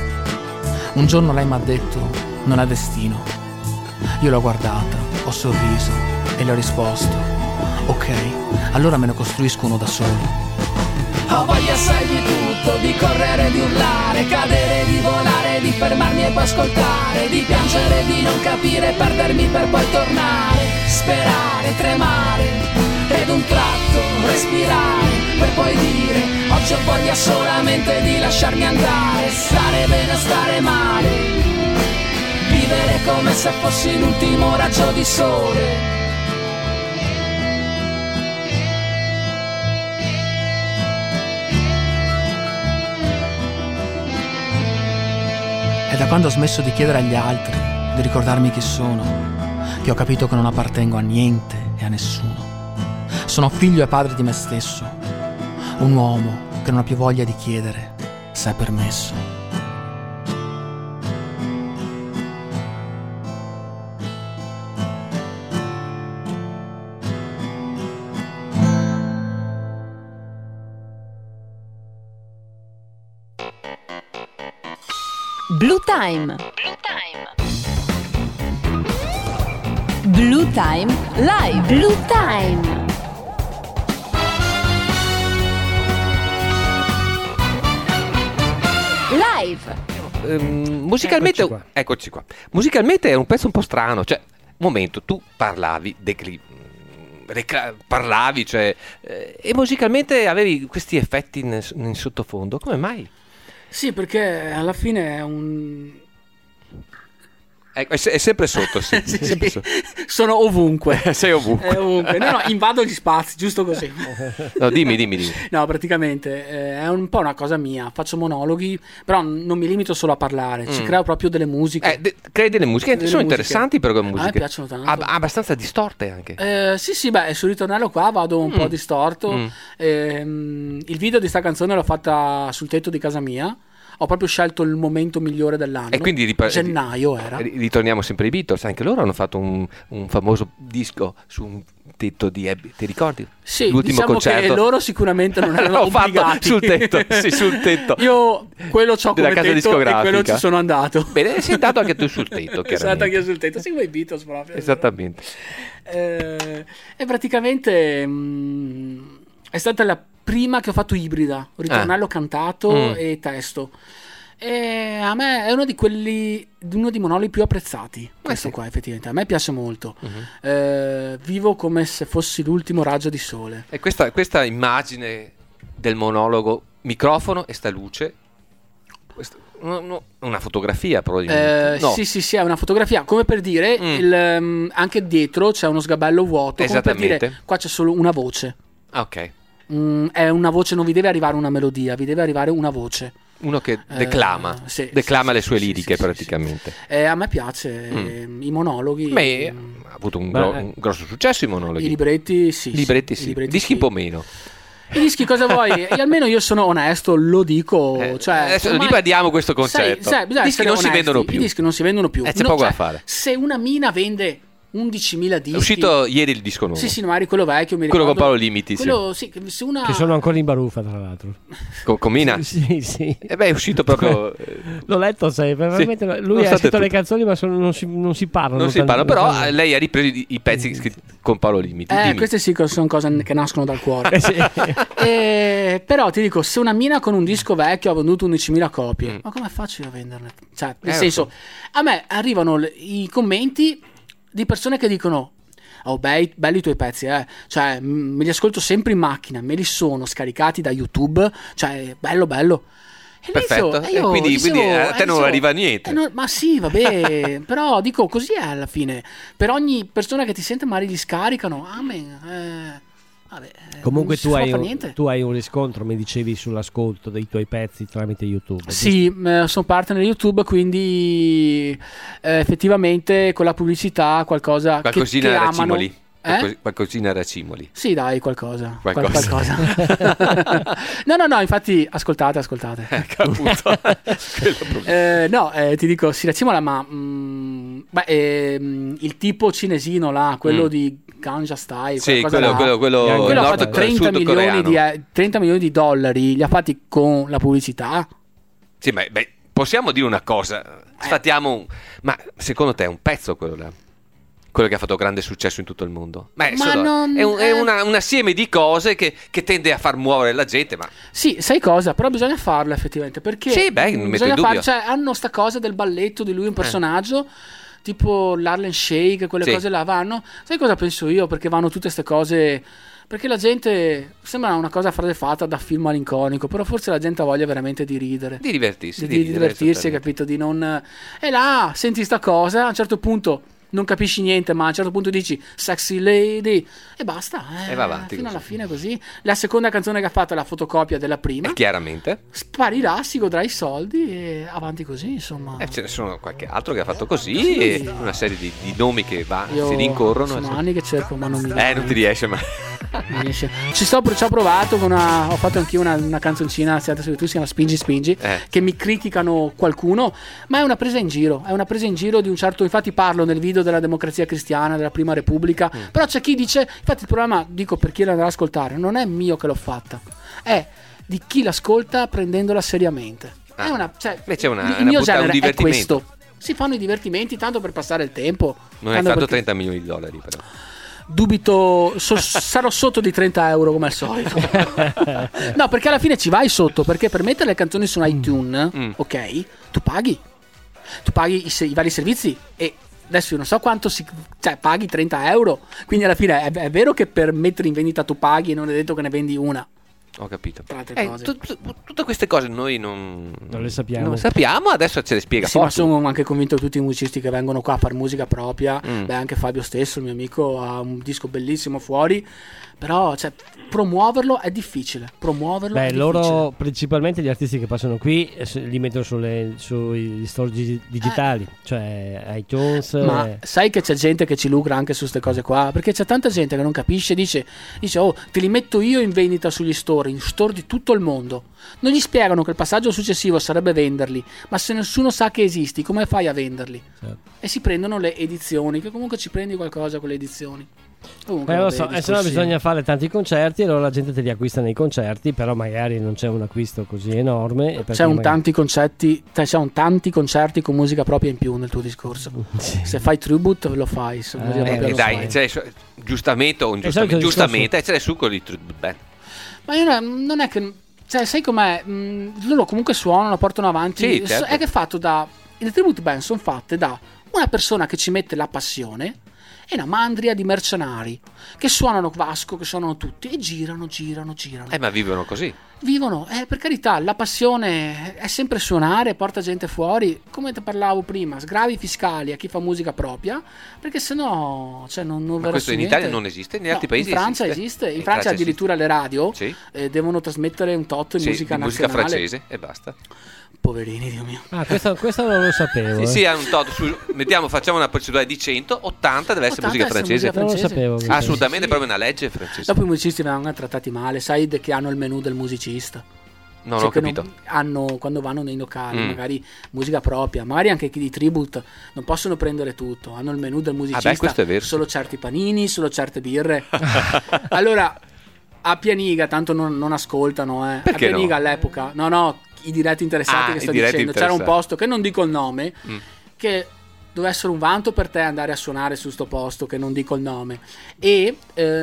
Un giorno lei mi ha detto non è destino. Io l'ho guardata, ho sorriso e le ho risposto ok, allora me ne costruisco uno da solo. Ho voglia sai di tutto, di correre, di urlare, cadere, di volare, di fermarmi e poi ascoltare, di piangere, di non capire, perdermi per poi tornare, sperare, tremare, ed un tratto respirare, per poi dire oggi ho voglia solamente di lasciarmi andare, stare bene o stare male, vivere come se fossi l'ultimo raggio di sole. È da quando ho smesso di chiedere agli altri, di ricordarmi chi sono, che ho capito che non appartengo a niente e a nessuno. Sono figlio e padre di me stesso, un uomo che non ha più voglia di chiedere se è permesso. Blue Time. Blue Time Live. Blue Time. Live. Musicalmente, eccoci qua. Musicalmente è un pezzo un po' strano. Cioè, un momento, tu parlavi, cioè, e musicalmente avevi questi effetti in sottofondo. Come mai? Sì, perché alla fine È sempre sotto, sì. Sì, Sempre sì. Sono ovunque. Sei ovunque. Ovunque. No, invado gli spazi, giusto così. No, dimmi. No, praticamente è un po' una cosa mia. Faccio monologhi, però non mi limito solo a parlare, ci creo proprio delle musiche. Crei delle musiche, Delle sono musiche. interessanti però come A me musiche. piacciono tanto. Abbastanza distorte anche. Sì, beh, sul ritornello qua vado un po' distorto. Il video di sta canzone l'ho fatta sul tetto di casa mia. Ho proprio scelto il momento migliore dell'anno. E quindi gennaio era. Ritorniamo sempre ai Beatles, anche loro hanno fatto un famoso disco su un tetto di Abbey, ti ricordi? Sì, l'ultimo diciamo concerto. che loro sicuramente non erano L'ho fatto obbligati. sul tetto, sì, sul tetto. Io quello c'ho Della come casa tetto e quello discografica. ci sono andato. Bene, sei andato anche tu sul tetto, Sono chiaramente. andato anche io sul tetto, sì, come i Beatles proprio. Esattamente. E praticamente è stata la prima che ho fatto ibrida, ritornello cantato e testo. E a me è uno dei monologhi più apprezzati. Questo sì. qua, effettivamente, a me piace molto. Vivo come se fossi l'ultimo raggio di sole. E questa immagine del monologo, microfono e sta luce, una fotografia probabilmente. No. Sì, è una fotografia, come per dire anche dietro c'è uno sgabello vuoto, come per Esattamente. dire qua c'è solo una voce. Ah, ok. È una voce, non vi deve arrivare una melodia, vi deve arrivare una voce. Uno che declama le sue liriche praticamente. A me piace i monologhi. Beh, ha avuto un grosso successo i monologhi. I libretti sì. I libretti sì. Dischi un po' meno. I dischi cosa vuoi? E almeno io sono onesto, lo dico. Cioè, adesso ormai- ribadiamo questo concetto. Sai, bisogna I dischi essere non si onesti. vendono più. I dischi non si vendono più. C'è poco da fare. Se una mina vende 11.000 dischi. È uscito ieri il disco nuovo. Sì, magari quello vecchio. Mi Quello con ricordo. Paolo Limiti. Quello, sì, che se una... Che sono ancora in baruffa, tra l'altro. Con Mina? Sì. E beh, è uscito proprio. L'ho letto sempre. Veramente lui ha scritto le canzoni, ma non si parlano. Non si parla, però lei ha ripreso i pezzi scritti con Paolo Limiti. Dimmi. Queste sì che sono cose che nascono dal cuore. Sì. Però ti dico, se una mina con un disco vecchio ha venduto 11.000 copie, ma come faccio io a venderle? Cioè, nel senso, a me arrivano i commenti di persone che dicono: oh, belli i tuoi pezzi, cioè me li ascolto sempre in macchina, me li sono scaricati da YouTube, cioè bello. E Perfetto, e io quindi a te non arriva niente. ma sì, vabbè, però dico così è alla fine. Per ogni persona che ti sente magari li scaricano, amen. Vabbè, Comunque non si fa niente. tu hai un riscontro, mi dicevi, sull'ascolto dei tuoi pezzi tramite YouTube. Sì, sono partner YouTube, quindi effettivamente con la pubblicità qualcosina che amano. Qualcosina racimoli. Sì, dai, qualcosa. Qualcosa. No, infatti ascoltate. Ti dico, si racimola, ma il tipo cinesino là, quello di Ganja Style, sì, quello quello ha fatto 30 milioni di dollari, li ha fatti con la pubblicità. Sì, ma possiamo dire una cosa, ma secondo te è un pezzo quello là? Quello che ha fatto grande successo in tutto il mondo. È un assieme di cose che tende a far muovere la gente. Ma sì, sai cosa? Però bisogna farlo effettivamente. Perché non metto in dubbio. Hanno sta cosa del balletto di lui, un personaggio tipo l'Harlem Shake, quelle cose là vanno. Sai cosa penso io? Perché vanno tutte queste cose. Perché la gente sembra una cosa fatta da film malinconico, però forse la gente ha voglia veramente di ridere. Di divertirsi. Di divertirsi, capito? Di non. E là, senti sta cosa, a un certo punto non capisci niente, ma a un certo punto dici sexy lady e basta, e va avanti fino così. alla fine così. La seconda canzone che ha fatto è la fotocopia della prima, chiaramente sparirà, si godrà i soldi e avanti così, insomma. Ce ne sono qualche altro che ha fatto così, e una serie di nomi che si rincorrono. Sono anni che cerco, ma non mi riesce. Non ti riesce, ma ci ho provato ho fatto anch'io una canzoncina su YouTube, si chiama Spingi, che mi criticano qualcuno, ma è una presa in giro di un certo, infatti parlo nel video della Democrazia Cristiana, della Prima Repubblica, però c'è chi dice, infatti il problema, dico, per chi la andrà ad ascoltare, non è mio che l'ho fatta, è di chi l'ascolta prendendola seriamente. È il mio genere è questo, si fanno i divertimenti tanto per passare il tempo. Non hai fatto 30 milioni di dollari però. Dubito, sarò sotto di 30 euro come al solito. No, perché alla fine ci vai sotto, perché per mettere le canzoni su iTunes, ok, tu paghi i vari servizi, e adesso io non so quanto paghi 30 euro, quindi alla fine è vero che per mettere in vendita tu paghi e non è detto che ne vendi una. Ho capito. Tra altre cose. Tutte queste cose noi non le sappiamo. Non sappiamo, adesso ce le spiega Sì, ma Fortu. sono anche convinto che tutti i musicisti che vengono qua a fare musica propria, beh, anche Fabio stesso, il mio amico, ha un disco bellissimo fuori, però cioè, promuoverlo è difficile. Beh, loro principalmente gli artisti che passano qui li mettono sugli store digitali, cioè iTunes. Ma sai che c'è gente che ci lucra anche su queste cose qua? Perché c'è tanta gente che non capisce, dice oh, te li metto io in vendita sugli store, in store di tutto il mondo. Non gli spiegano che il passaggio successivo sarebbe venderli, ma se nessuno sa che esisti, come fai a venderli? Certo. E si prendono le edizioni, che comunque ci prendi qualcosa con le edizioni. Comunque, Lo so, e se no bisogna fare tanti concerti, allora la gente te li acquista nei concerti, però magari non c'è un acquisto così enorme. C'è un tanti concerti con musica propria in più nel tuo discorso. Sì. Se fai tribute lo fai, se musica propria lo dai, fai. Giustamente o ingiustamente, ce l'hai su con i tribute band. Ma io non è che, cioè, sai com'è? Loro comunque suonano, portano avanti. Sì, certo. È che è fatto le tribute band sono fatte da una persona che ci mette la passione e una mandria di mercenari che suonano Vasco, che suonano tutti e girano. Ma vivono così. Vivono, per carità, la passione è sempre suonare, porta gente fuori, come te parlavo prima, sgravi fiscali a chi fa musica propria, perché sennò cioè, non Ma questo in Italia non esiste, negli altri paesi in Francia esiste. In Francia addirittura le radio devono trasmettere un tot di musica nazionale. Musica francese e basta. Poverini, Dio mio. Questo non lo sapevo. Sì, hanno un tot facciamo una procedura di 100, 80 deve essere musica francese. Non lo sapevo. Assolutamente, è proprio una legge francese. Dopo i musicisti vengono trattati male, sai che hanno il menù del musicista. Non ho capito. Quando vanno nei locali, magari musica propria, magari anche chi di tribute non possono prendere tutto, hanno il menù del musicista, questo è vero. Solo certi panini, solo certe birre. Allora a Pianiga tanto non ascoltano, Perché a Pianiga no? all'epoca i diretti interessati che sto dicendo, c'era un posto che non dico il nome, che doveva essere un vanto per te andare a suonare su sto posto che non dico il nome, e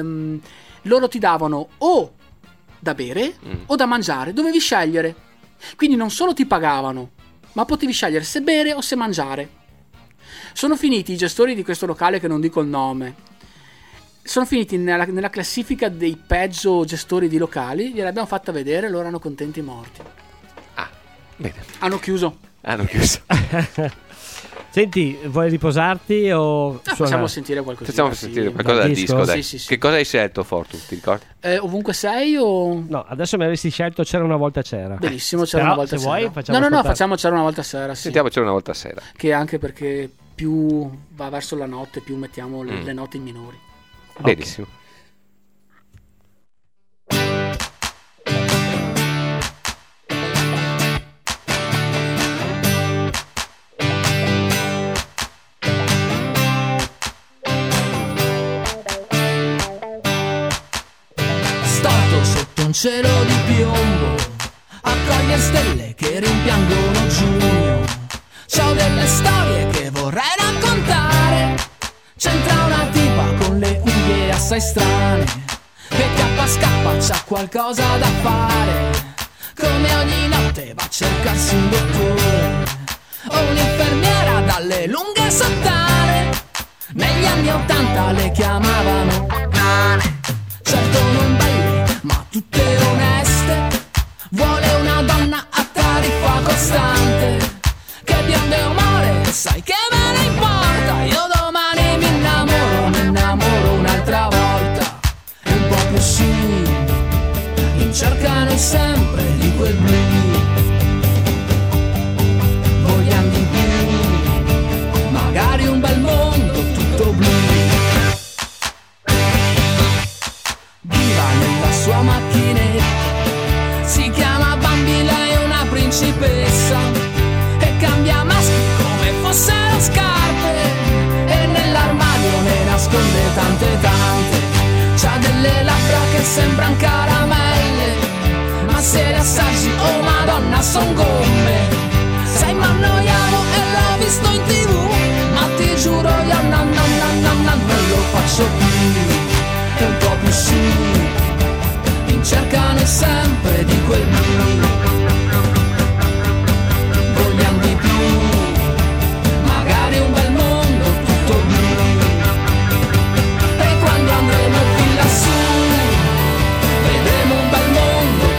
loro ti davano o da bere o da mangiare, dovevi scegliere, quindi non solo ti pagavano ma potevi scegliere se bere o se mangiare. Sono finiti i gestori di questo locale che non dico il nome, sono finiti nella classifica dei peggio gestori di locali, gliel'abbiamo fatta vedere, loro erano contenti morti. Bene. Hanno chiuso. Senti, vuoi riposarti o facciamo sentire qualcosa? Facciamo sentire qualcosa dal disco, dai. Sì. Che cosa hai scelto, Fortu? Ti ricordi? Ovunque sei o... No, adesso mi avresti scelto C'era una volta c'era. Benissimo, C'era una volta se sera. vuoi facciamo facciamo C'era una volta sera, sì. Sentiamo C'era una volta sera. Che anche perché più va verso la notte, più mettiamo le note in minori. Benissimo. Storto sotto un cielo di piombo, a cogliere stelle che rimpiangono giugno. C'ho delle storie che vorrei raccontare. C'entra una tipa con le unghie assai strane, che scappa, c'ha qualcosa da fare. Come ogni notte va a cercarsi un dottore o un'infermiera dalle lunghe sottane. Negli anni 80 le chiamavano cane. Certo non belle, ma tutte oneste. Vuole una donna a tariffa costante, che bionde umore, sai che me ne importa. Io domani mi innamoro un'altra volta, e un po' più su, in cerca noi sempre di quel blu. Vogliamo di più, magari un bel mondo tutto blu. Viva nella sua macchinetta, si chiama Bambi, lei è una principessa, e cambia maschi come fossero scarpe, e nell'armadio ne nasconde tante. C'ha delle labbra che sembran caramelle, ma se le assaggi, oh madonna, son gomme. Sai, m'annoiavo e l'ho visto in TV, ma ti giuro io non lo faccio più. E un po' più su, in cerca noi sempre di quel blu. Vogliamo di più, magari un bel mondo tutto blu. E quando andremo fin lassù, vedremo un bel mondo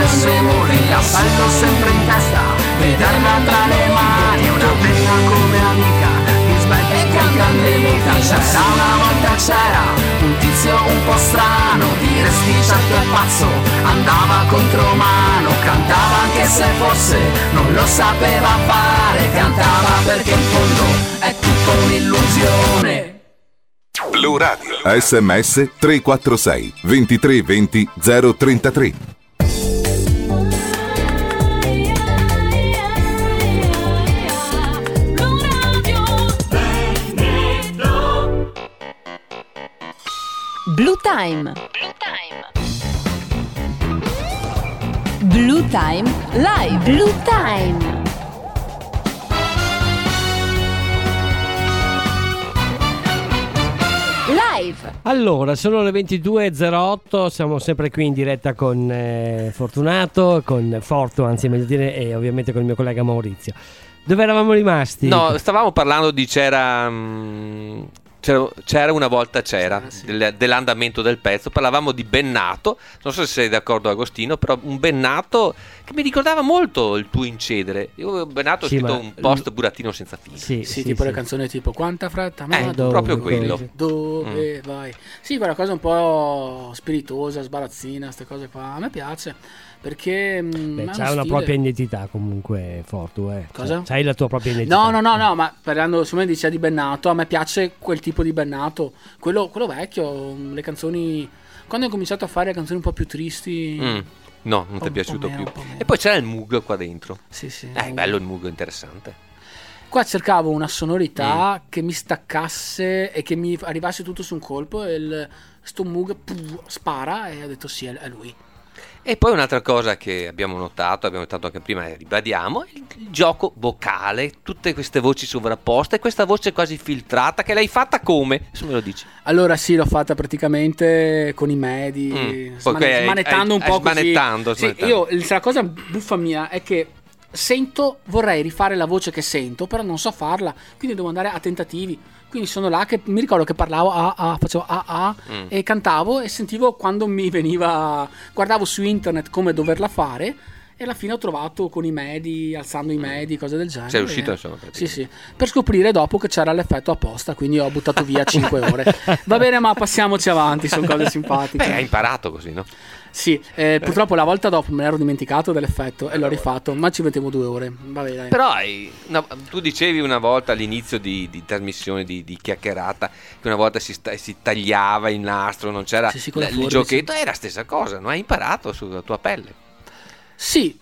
sole, il cappello sempre in testa, vederla tra le mani, una penna come amica, ti sbagli che candita. C'era una volta, c'era un tizio un po' strano, diresti certo è pazzo, andava contromano, cantava anche se forse non lo sapeva fare, cantava perché in fondo è tutta un'illusione. Blu Radio. SMS 346 23 20 033. Blue Time. Blue Time Live. Blue Time. Live. Allora, sono le 22.08, siamo sempre qui in diretta con Fortunato, con Fortu, anzi meglio dire, e ovviamente con il mio collega Maurizio. Dove eravamo rimasti? No, stavamo parlando di c'era una volta dell'andamento del pezzo. Parlavamo di Bennato, non so se sei d'accordo Agostino, però un Bennato che mi ricordava molto il tuo Incedere. Io Bennato ho scritto un post burattino senza fine. Sì, tipo le canzoni tipo Quanta fretta, ma proprio quello. Dove vai? Sì, quella cosa un po' spiritosa, sbarazzina, queste cose qua. A me piace perché c'hai una propria identità comunque, Fortu. Cosa? C'hai la tua propria identità. No, ma parlando, se me dice di Bennato, a me piace quel tipo di Bennato, quello vecchio, le canzoni, quando ho cominciato a fare le canzoni un po' più tristi. No, non ti è piaciuto più. Meno. E poi c'era il Moog qua dentro. Sì. È bello il Moog, interessante. Qua cercavo una sonorità che mi staccasse e che mi arrivasse tutto su un colpo, e sto Moog spara, e ho detto sì, è lui. E poi un'altra cosa che abbiamo notato anche prima e ribadiamo, il gioco vocale, tutte queste voci sovrapposte e questa voce quasi filtrata, che l'hai fatta come? Adesso me lo dici. Allora sì, l'ho fatta praticamente con i medi, smanettando un po' così. Smanettando. Sì, la cosa buffa mia è che vorrei rifare la voce che sento, però non so farla, quindi devo andare a tentativi. Quindi sono là che mi ricordo che parlavo facevo e cantavo e sentivo quando mi veniva, guardavo su internet come doverla fare, e alla fine ho trovato con i medi, alzando i medi, cose del genere. Sei riuscito insomma? Sì, per scoprire dopo che c'era l'effetto apposta, quindi ho buttato via 5 ore. Va bene, ma passiamoci avanti, sono cose simpatiche. Hai imparato così, no? Sì, purtroppo la volta dopo me l'ero dimenticato dell'effetto e l'ho rifatto, ma ci mettevo 2 ore. Vabbè, dai. Però tu dicevi una volta all'inizio di trasmissione di chiacchierata che una volta si tagliava il nastro, non c'era il giochetto, è la stessa cosa, non hai imparato sulla tua pelle. Sì,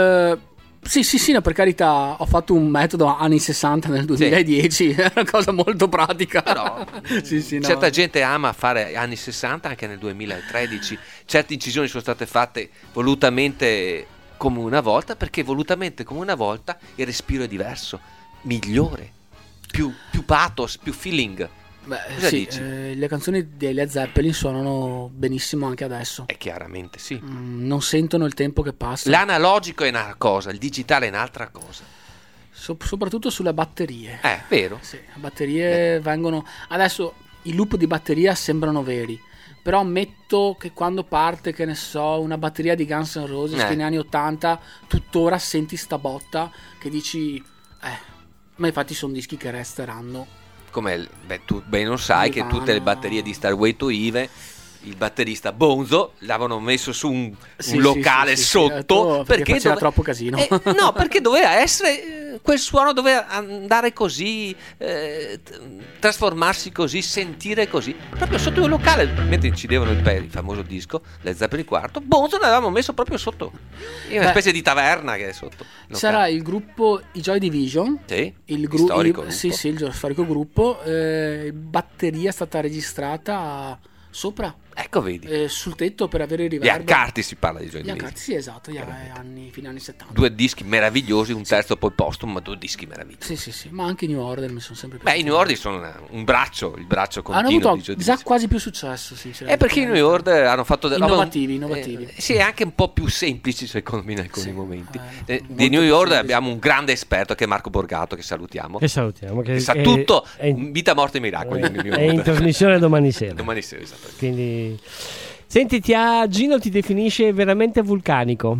no, per carità, ho fatto un metodo anni 60 nel 2010, è una cosa molto pratica. Però certa gente ama fare anni 60 anche nel 2013. Certe incisioni sono state fatte volutamente come una volta, perché volutamente come una volta il respiro è diverso, migliore, più pathos, più feeling. Cosa dici? Le canzoni dei Led Zeppelin suonano benissimo anche adesso. Chiaramente sì. Non sentono il tempo che passa. L'analogico è una cosa, il digitale è un'altra cosa. Soprattutto sulle batterie. Vero? Sì, le batterie vengono. Adesso i loop di batteria sembrano veri, però ammetto che quando parte, che ne so, una batteria di Guns N' Roses che negli anni 80, tuttora senti sta botta che dici ma infatti sono dischi che resteranno. Tu ben non sai che tutte le batterie di Starway to Heaven, il batterista Bonzo l'avevano messo su un locale sotto perché faceva troppo casino. No, perché doveva essere quel suono, doveva andare così, trasformarsi così, sentire così, proprio sotto un locale. Mentre incidevano il famoso disco Led Zeppelin IV, Bonzo l'avevamo messo proprio sotto, in una specie di taverna che è sotto. C'era il gruppo i Joy Division, il storico gruppo. Sì, il storico gruppo. Batteria è stata registrata sopra. Ecco, vedi. Sul tetto per avere il riverbero. Gli Accarti si parla di Joy Division. Sì, esatto, fine anni 70. 2 dischi meravigliosi, un terzo poi postumo, ma 2 dischi meravigliosi. Sì, ma anche i New Order mi sono sempre piaciuti. I New Order sono il braccio continuo. Hanno avuto già quasi più successo, È perché i New Order hanno fatto innovativi. Sì, anche un po' più semplici secondo me in alcuni momenti. Di New Order abbiamo un grande esperto che è Marco Borgato, che salutiamo. Che sa tutto, vita, morte e miracoli. È in trasmissione domani sera. Domani sera, esatto. Quindi Senti, Gino ti definisce veramente vulcanico.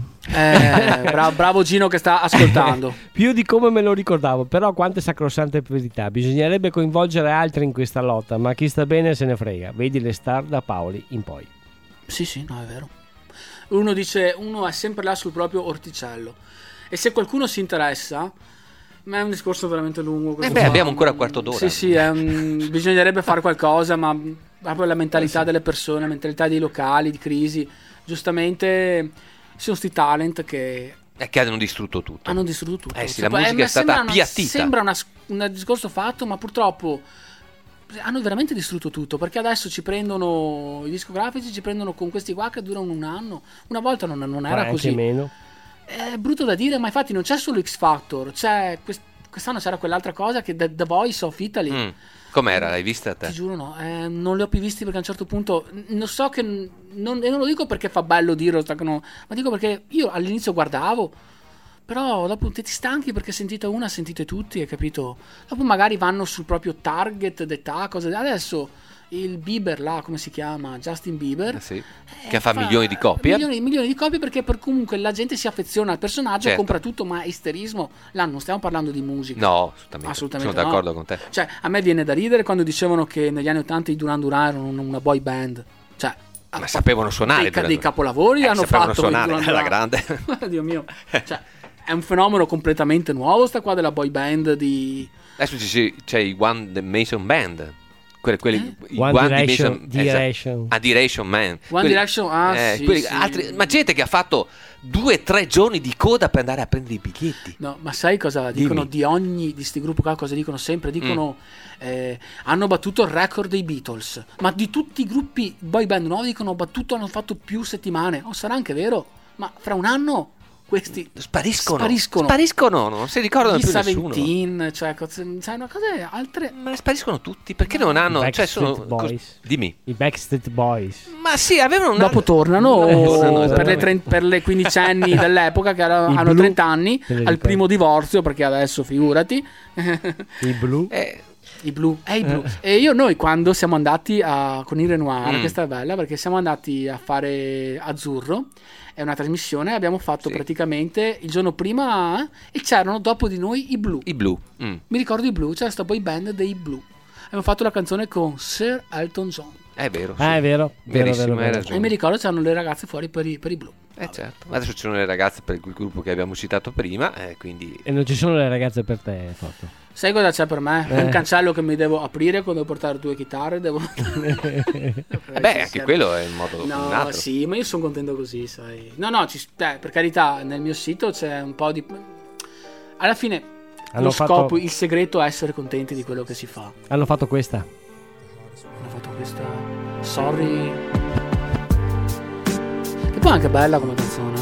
Bravo Gino che sta ascoltando. Più di come me lo ricordavo, però quante sacrosante verità. Bisognerebbe coinvolgere altri in questa lotta, ma chi sta bene se ne frega. Vedi le star da Paoli in poi. Sì, no, è vero. Uno dice, uno è sempre là sul proprio orticello. E se qualcuno si interessa, ma è un discorso veramente lungo. Abbiamo ancora un quarto d'ora. Sì, bisognerebbe fare qualcosa, ma proprio la mentalità delle persone, la mentalità dei locali, di crisi. Giustamente sono sti talent che hanno distrutto tutto. Hanno distrutto tutto. Sì, la musica è stata appiattita. Sembra un discorso fatto, ma purtroppo hanno veramente distrutto tutto, perché adesso ci prendono i discografici, ci prendono con questi qua che durano un anno. Una volta non era così. Anche meno. È brutto da dire, ma infatti non c'è solo X Factor, c'è quest'anno c'era quell'altra cosa che The Voice of Italy. Com'era? L'hai vista te? Ti giuro no, non li ho più visti perché a un certo punto non so che e non lo dico perché fa bello dirlo, ma dico perché io all'inizio guardavo, però dopo ti stanchi perché sentite una, sentite tutti, hai capito? Dopo magari vanno sul proprio target d'età, cose adesso il Bieber là, come si chiama? Justin Bieber, sì, che fa milioni di copie. Milioni di copie perché comunque la gente si affeziona al personaggio, certo. Compra tutto, ma isterismo là non stiamo parlando di musica. No, assolutamente sono d'accordo con te. Cioè, a me viene da ridere quando dicevano che negli anni 80 i Duran Duran erano una boy band. Cioè, ma sapevano suonare dei capolavori hanno fatto suonare alla grande. Dio mio. Cioè, è un fenomeno completamente nuovo sta qua della boy band di adesso c'è i One Dimension Band. Quelli One Direction. Direction Man. One Direction, sì. Altri, ma gente che ha fatto 2-3 giorni di coda per andare a prendere i biglietti. No, ma sai cosa dicono di sti gruppi qua? Cosa dicono sempre? Dicono hanno battuto il record dei Beatles. Ma di tutti i gruppi boy band nuovi hanno fatto più settimane. Sarà anche vero, ma fra un anno questi spariscono, non si ricordano più nessuno. Cioè una cosa altre, ma spariscono tutti perché non hanno, Boys. Dimmi. I Backstreet Boys. Ma sì, avevano dopo tornano per le quindicenni dell'epoca che hanno 30 anni al primo divorzio, perché adesso figurati i Blu. I Blu. E noi quando siamo andati con i Renoir, questa è bella perché siamo andati a fare Azzurro, è una trasmissione, abbiamo fatto praticamente il giorno prima e c'erano dopo di noi i Blu. Mi ricordo i Blu, c'era sta boy band dei Blu. Abbiamo fatto la canzone con Sir Elton John. È vero. Sì. È vero. Verissimo, vero. E mi ricordo c'erano le ragazze fuori per i Blu. Certo. Adesso ci sono le ragazze per quel gruppo che abbiamo citato prima, quindi... E non ci sono le ragazze per te, Fotto. Sai cosa c'è per me? Un cancello che mi devo aprire quando devo portare 2 chitarre. Anche quello è il modo un altro. Sì, ma io sono contento così, sai. No, per carità, nel mio sito c'è un po' di... Alla fine scopo, il segreto è essere contenti di quello che si fa. Hanno fatto questa. Sorry. Che poi è anche bella come canzone.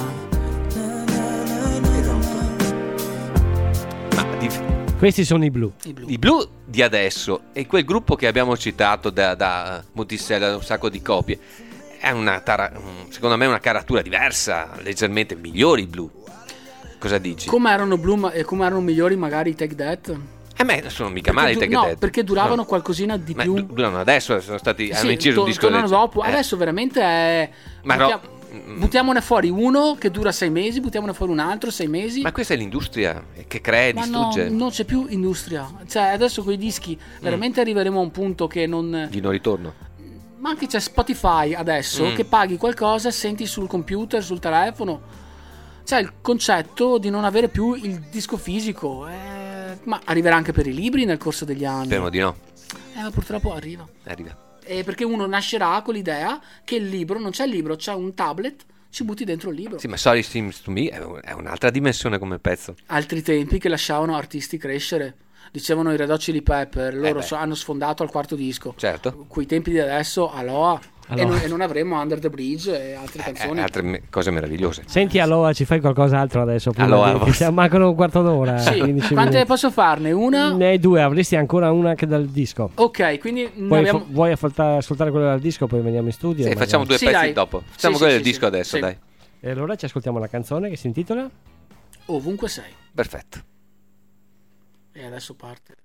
Questi sono i Blu. I Blu di adesso e quel gruppo che abbiamo citato da Monticello, da un sacco di copie, è secondo me una caratura diversa, leggermente migliori i Blu. Cosa dici? Come erano Blu e come erano migliori magari i Take That? Non sono mica male i Take That. No, perché duravano qualcosina di più. Durano adesso, sono stati hanno inciso un disco dopo. Adesso veramente è buttiamone fuori uno che dura 6 mesi, buttiamone fuori un altro 6 mesi. Ma questa è l'industria che crea e distrugge. No, non c'è più industria. Cioè adesso con i dischi veramente arriveremo a un punto che non... Di non ritorno. Ma anche c'è Spotify adesso che paghi qualcosa, senti sul computer, sul telefono. C'è il concetto di non avere più il disco fisico. Ma arriverà anche per i libri nel corso degli anni. Speriamo di no. Ma purtroppo arriva. Perché uno nascerà con l'idea che il libro, non c'è il libro, c'è un tablet, ci butti dentro il libro. Sì, ma Sorry Seems to Me è un'altra dimensione come pezzo. Altri tempi che lasciavano artisti crescere. Dicevano i Red Hot Chili Pepper, loro hanno sfondato al 4º disco. Certo. Quei tempi di adesso, Aloha. E non avremo Under the Bridge e altre canzoni. Altre cose meravigliose. Senti, Aloha, ci fai qualcos'altro adesso? Mancano un quarto d'ora. Sì, quante posso farne? Una? Ne hai 2, avresti ancora una anche dal disco. Ok, quindi vuoi ascoltare quella dal disco, poi veniamo in studio? Sì, facciamo 2 pezzi dopo. Facciamo quello del disco adesso, dai. E allora ci ascoltiamo la canzone che si intitola Ovunque sei. Perfetto. E adesso parte.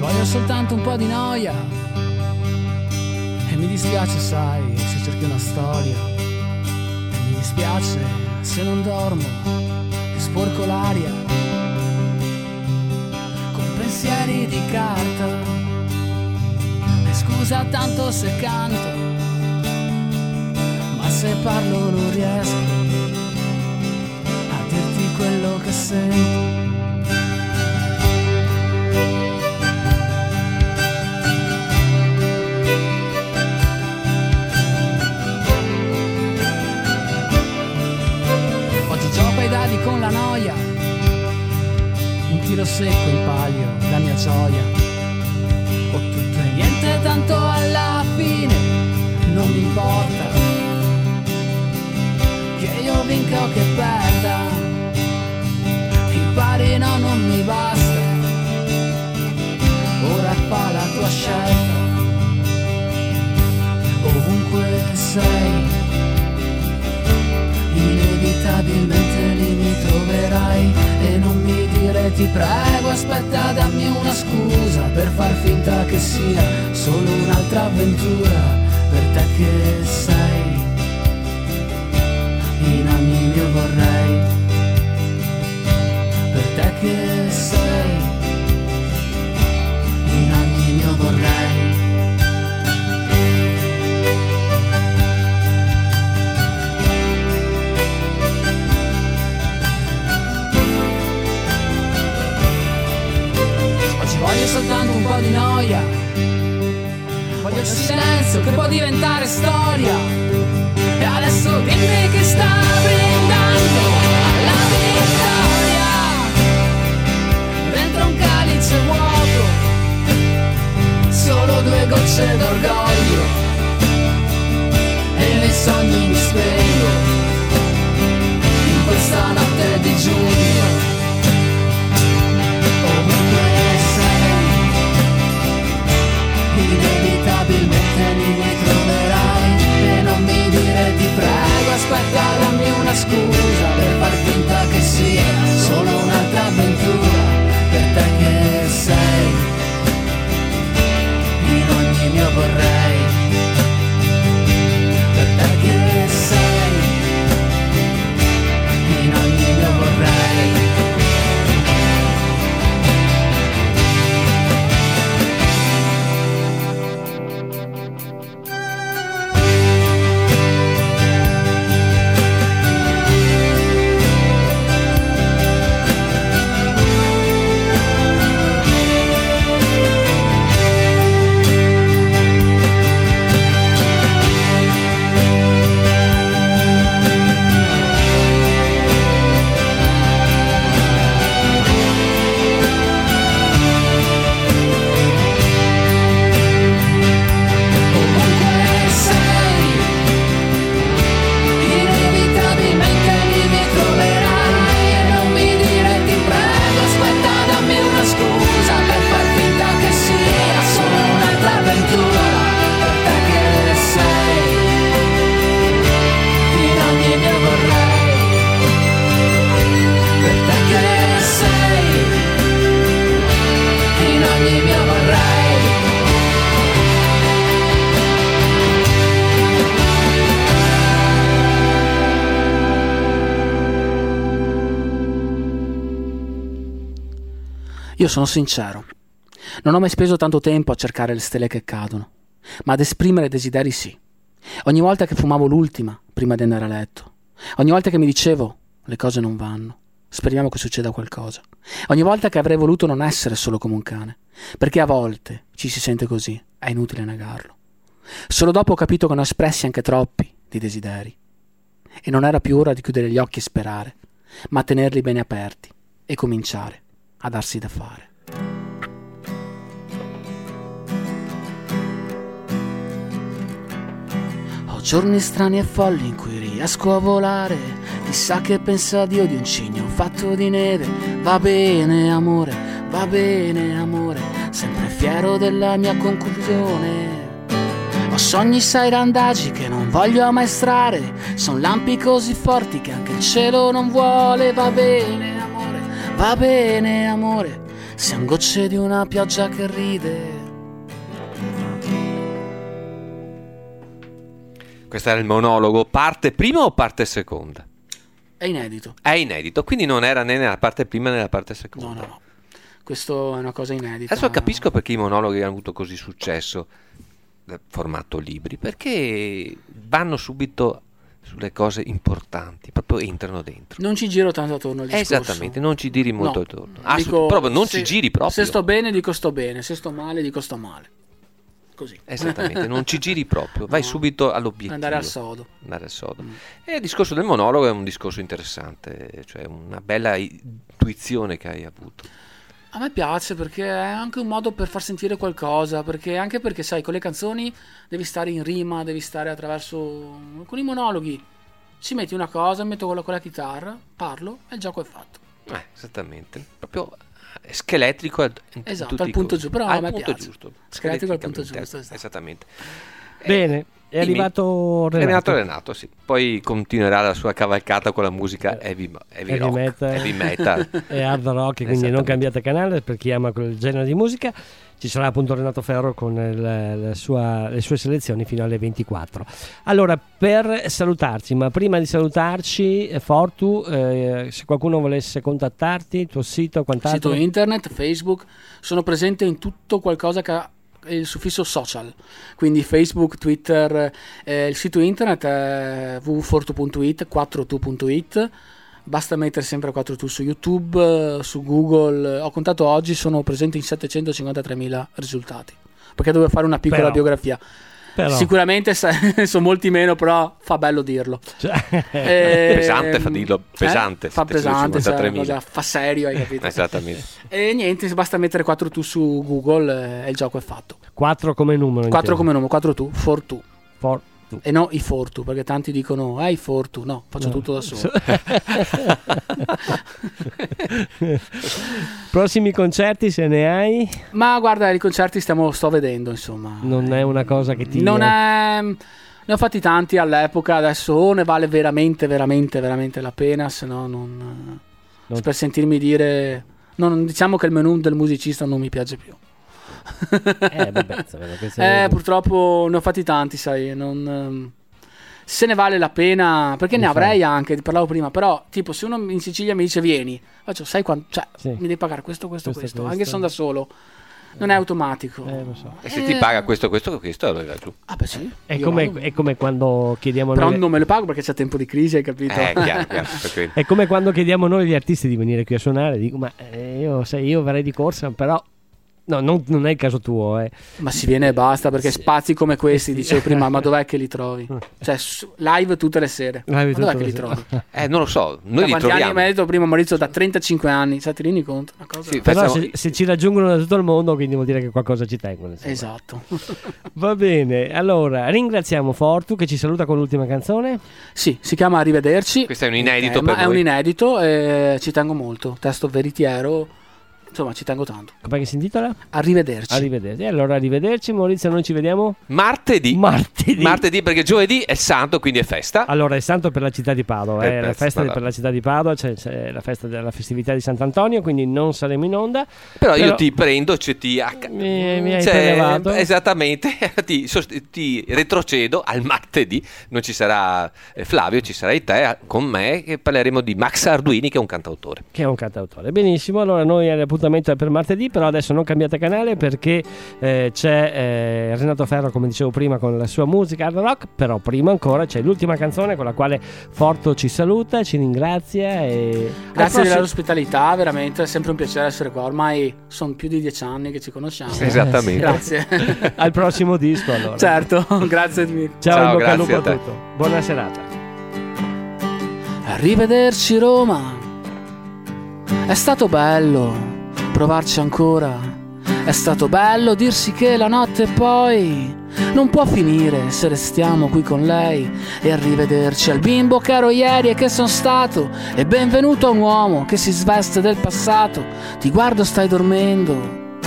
voglio soltanto un po' di noia. E mi dispiace, sai, se cerchi una storia. E mi dispiace se non dormo e sporco l'aria con pensieri di carta. E scusa tanto se canto, ma se parlo non riesco a dirti quello che sento. Con la noia, un tiro secco in palio, la mia gioia. Ho tutto e niente, tanto alla fine non mi importa che io vinca o che perda. Impari, no, non mi basta. Ora fa la tua scelta. Ovunque sei, inevitabilmente lì mi troverai. E non mi dire ti prego, aspetta, dammi una scusa per far finta che sia solo un'altra avventura per te che sei in ogni mio vorrei. Per te che sei in ogni mio vorrei. Voglio soltanto un po' di noia, voglio il silenzio che può diventare storia. E adesso dimmi che sta brindando alla vittoria dentro un calice vuoto, solo 2 gocce d'orgoglio e nei sogni mi spengo in questa notte di giugno. Inevitabilmente mi troverai. E non mi dire ti prego, aspetta, dammi una scusa per far finta che sia solo un'altra avventura per te che sei in ogni mio vorrei. Per te che sei in ogni mio vorrei. Io sono sincero, non ho mai speso tanto tempo a cercare le stelle che cadono, ma ad esprimere desideri sì. Ogni volta che fumavo l'ultima, prima di andare a letto, ogni volta che mi dicevo le cose non vanno, speriamo che succeda qualcosa, ogni volta che avrei voluto non essere solo come un cane, perché a volte ci si sente così, è inutile negarlo. Solo dopo ho capito che ne ho espressi anche troppi di desideri, e non era più ora di chiudere gli occhi e sperare, ma tenerli bene aperti e cominciare a darsi da fare. Ho giorni strani e folli in cui riesco a volare, chissà che pensa Dio di un cigno fatto di neve. Va bene amore, sempre fiero della mia conclusione. Ho sogni sai randagi che non voglio ammaestrare, son lampi così forti che anche il cielo non vuole. Va bene Va bene amore, siamo gocce di una pioggia che ride. Questo era il monologo, parte prima o parte seconda? È inedito. È inedito, quindi non era né nella parte prima né nella parte seconda. No. Questo è una cosa inedita. Adesso capisco perché i monologhi hanno avuto così successo nel formato libri, perché vanno subito sulle cose importanti, proprio entrano dentro. Non ci giro tanto attorno al discorso. Esattamente, non ci giri molto attorno. Dico, Proprio non ci giri proprio. Se sto bene dico sto bene, se sto male dico sto male. Così. Esattamente, non ci giri proprio, vai subito all'obiettivo. Andare al sodo. E il discorso del monologo è un discorso interessante, cioè una bella intuizione che hai avuto. A me piace perché è anche un modo per far sentire qualcosa, anche perché sai, con le canzoni devi stare in rima, devi stare attraverso... Con i monologhi ci metti una cosa, metto con la chitarra, parlo e il gioco è fatto. Esattamente, proprio scheletrico esatto, al punto giusto, però a me piace. Giusto, scheletrico al punto giusto, esatto. Esattamente. Bene, è arrivato Renato, sì. Poi continuerà la sua cavalcata con la musica heavy metal e hard rock, quindi non cambiate canale per chi ama quel genere di musica. Ci sarà appunto Renato Ferro con le sue selezioni fino alle 24. Allora, per salutarci, ma prima di salutarci, Fortu, se qualcuno volesse contattarti, il tuo sito, quant'altro? Sito internet, Facebook, sono presente in tutto qualcosa che ha il suffisso social, quindi Facebook, Twitter, il sito internet è www.fortu.it, 4tu.it. Basta mettere sempre 4tu su YouTube, su Google. Ho contato oggi, sono presente in 753.000 risultati, perché dovevo fare una piccola biografia. Sicuramente sono molti meno, però fa bello dirlo. Pesante, fa dirlo pesante. Fa pesante, fa serio, hai capito? Esattamente. E niente, basta mettere 4tu su Google e il gioco è fatto. 4 come numero. 4 come numero, 4tu, 4tu. E no i Fortu, perché tanti dicono i Fortu, no, faccio tutto da solo. Prossimi concerti, se ne hai? Ma guarda, i concerti sto vedendo, insomma. Non è una cosa che ti... Ne ho fatti tanti all'epoca, adesso o ne vale veramente la pena, se no non... per sentirmi dire... diciamo che il menù del musicista non mi piace più. Purtroppo ne ho fatti tanti, sai, se ne vale la pena, perché ne avrei anche, ti parlavo prima, però tipo se uno in Sicilia mi dice vieni, faccio, sai quanto, cioè mi devi pagare questo, anche se sono da solo, non è automatico. Lo so. E se ti paga questo, allora vai tu. Ah beh sì. È come quando chiediamo però noi... non me lo pago perché c'è tempo di crisi, hai capito? Chiaro. È come quando chiediamo noi agli artisti di venire qui a suonare, dico ma io verrei di corsa, però no, non è il caso tuo, ma si viene e basta, perché spazi come questi, dicevo prima, ma dov'è che li trovi? Cioè live tutte le sere, dov'è che li trovi? Non lo so, noi li quanti troviamo. anni mi ha detto prima Maurizio? Da 35 anni, ti rendi conto? Una cosa... Sì, però se ci raggiungono da tutto il mondo, quindi vuol dire che qualcosa ci tengono, insomma. Esatto. Va bene, allora ringraziamo Fortu che ci saluta con l'ultima canzone. Sì, si chiama Arrivederci. Questo è un inedito per è un inedito e ci tengo molto, testo veritiero. Insomma, ci tengo tanto. Come si intitola? Arrivederci. Allora, arrivederci, Maurizio. Noi ci vediamo martedì, perché giovedì è santo, quindi è festa. Allora, è santo per la città di Padova. È la festa per la città di Padova, c'è la festa della festività di Sant'Antonio, quindi non saremo in onda. Però io ti prendo, mi hai prelevato. Esattamente, ti retrocedo al martedì. Non ci sarà Flavio, ci sarai te con me, che parleremo di Max Arduini, che è un cantautore. Benissimo, allora noi appuntamento è per martedì, però adesso non cambiate canale perché c'è Renato Ferro, come dicevo prima, con la sua musica hard rock. Però prima ancora c'è l'ultima canzone con la quale Fortu ci saluta, ci ringrazia e grazie dell'ospitalità, veramente è sempre un piacere essere qua, ormai sono più di 10 anni che ci conosciamo. Esattamente. Grazie. Al prossimo disco allora. Certo, grazie mille. Ciao, in bocca al lupo a tutto, buona serata. Arrivederci Roma, è stato bello provarci ancora, è stato bello dirsi che la notte poi non può finire se restiamo qui con lei. E arrivederci al bimbo che ero ieri e che son stato, e benvenuto a un uomo che si sveste del passato. Ti guardo, stai dormendo,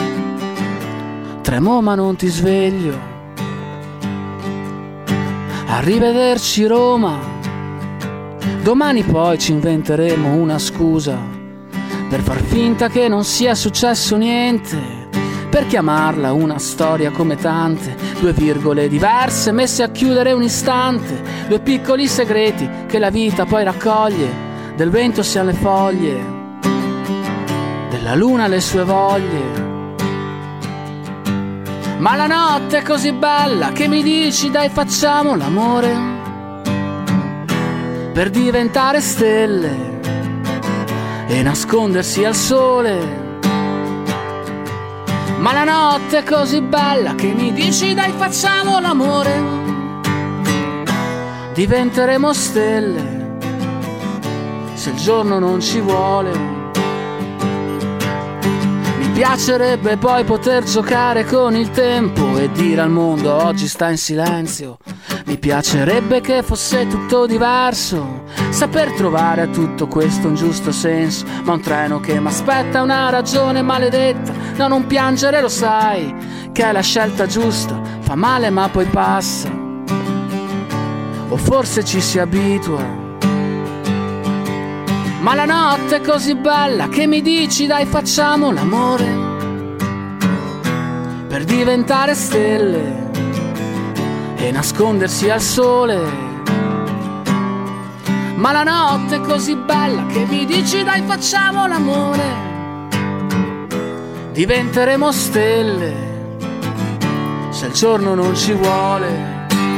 tremo ma non ti sveglio. Arrivederci Roma, domani poi ci inventeremo una scusa per far finta che non sia successo niente, per chiamarla una storia come tante, 2 virgole diverse messe a chiudere un istante, 2 piccoli segreti che la vita poi raccoglie, del vento siano le foglie, della luna le sue voglie. Ma la notte è così bella che mi dici dai facciamo l'amore, per diventare stelle e nascondersi al sole. Ma la notte è così bella che mi dici dai facciamo l'amore, diventeremo stelle se il giorno non ci vuole. Mi piacerebbe poi poter giocare con il tempo e dire al mondo oggi sta in silenzio. Mi piacerebbe che fosse tutto diverso, saper trovare a tutto questo un giusto senso. Ma un treno che m'aspetta è una ragione maledetta, no, non piangere, lo sai che è la scelta giusta, fa male ma poi passa, o forse ci si abitua. Ma la notte è così bella che mi dici dai facciamo l'amore, per diventare stelle e nascondersi al sole. Ma la notte è così bella che mi dici dai facciamo l'amore, diventeremo stelle se il giorno non ci vuole.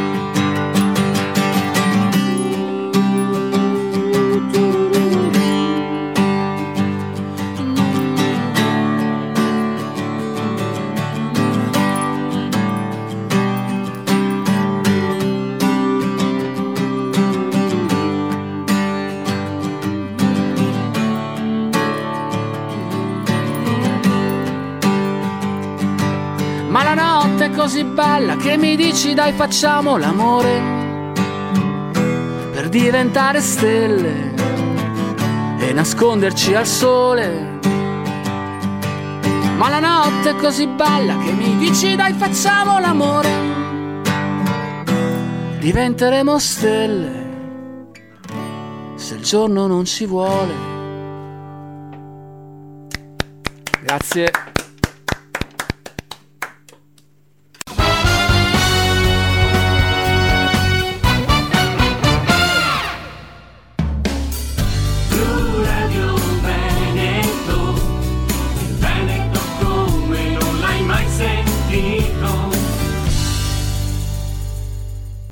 Ma la notte è così bella che mi dici dai facciamo l'amore, per diventare stelle e nasconderci al sole. Ma la notte è così bella che mi dici dai facciamo l'amore, diventeremo stelle se il giorno non ci vuole. Grazie.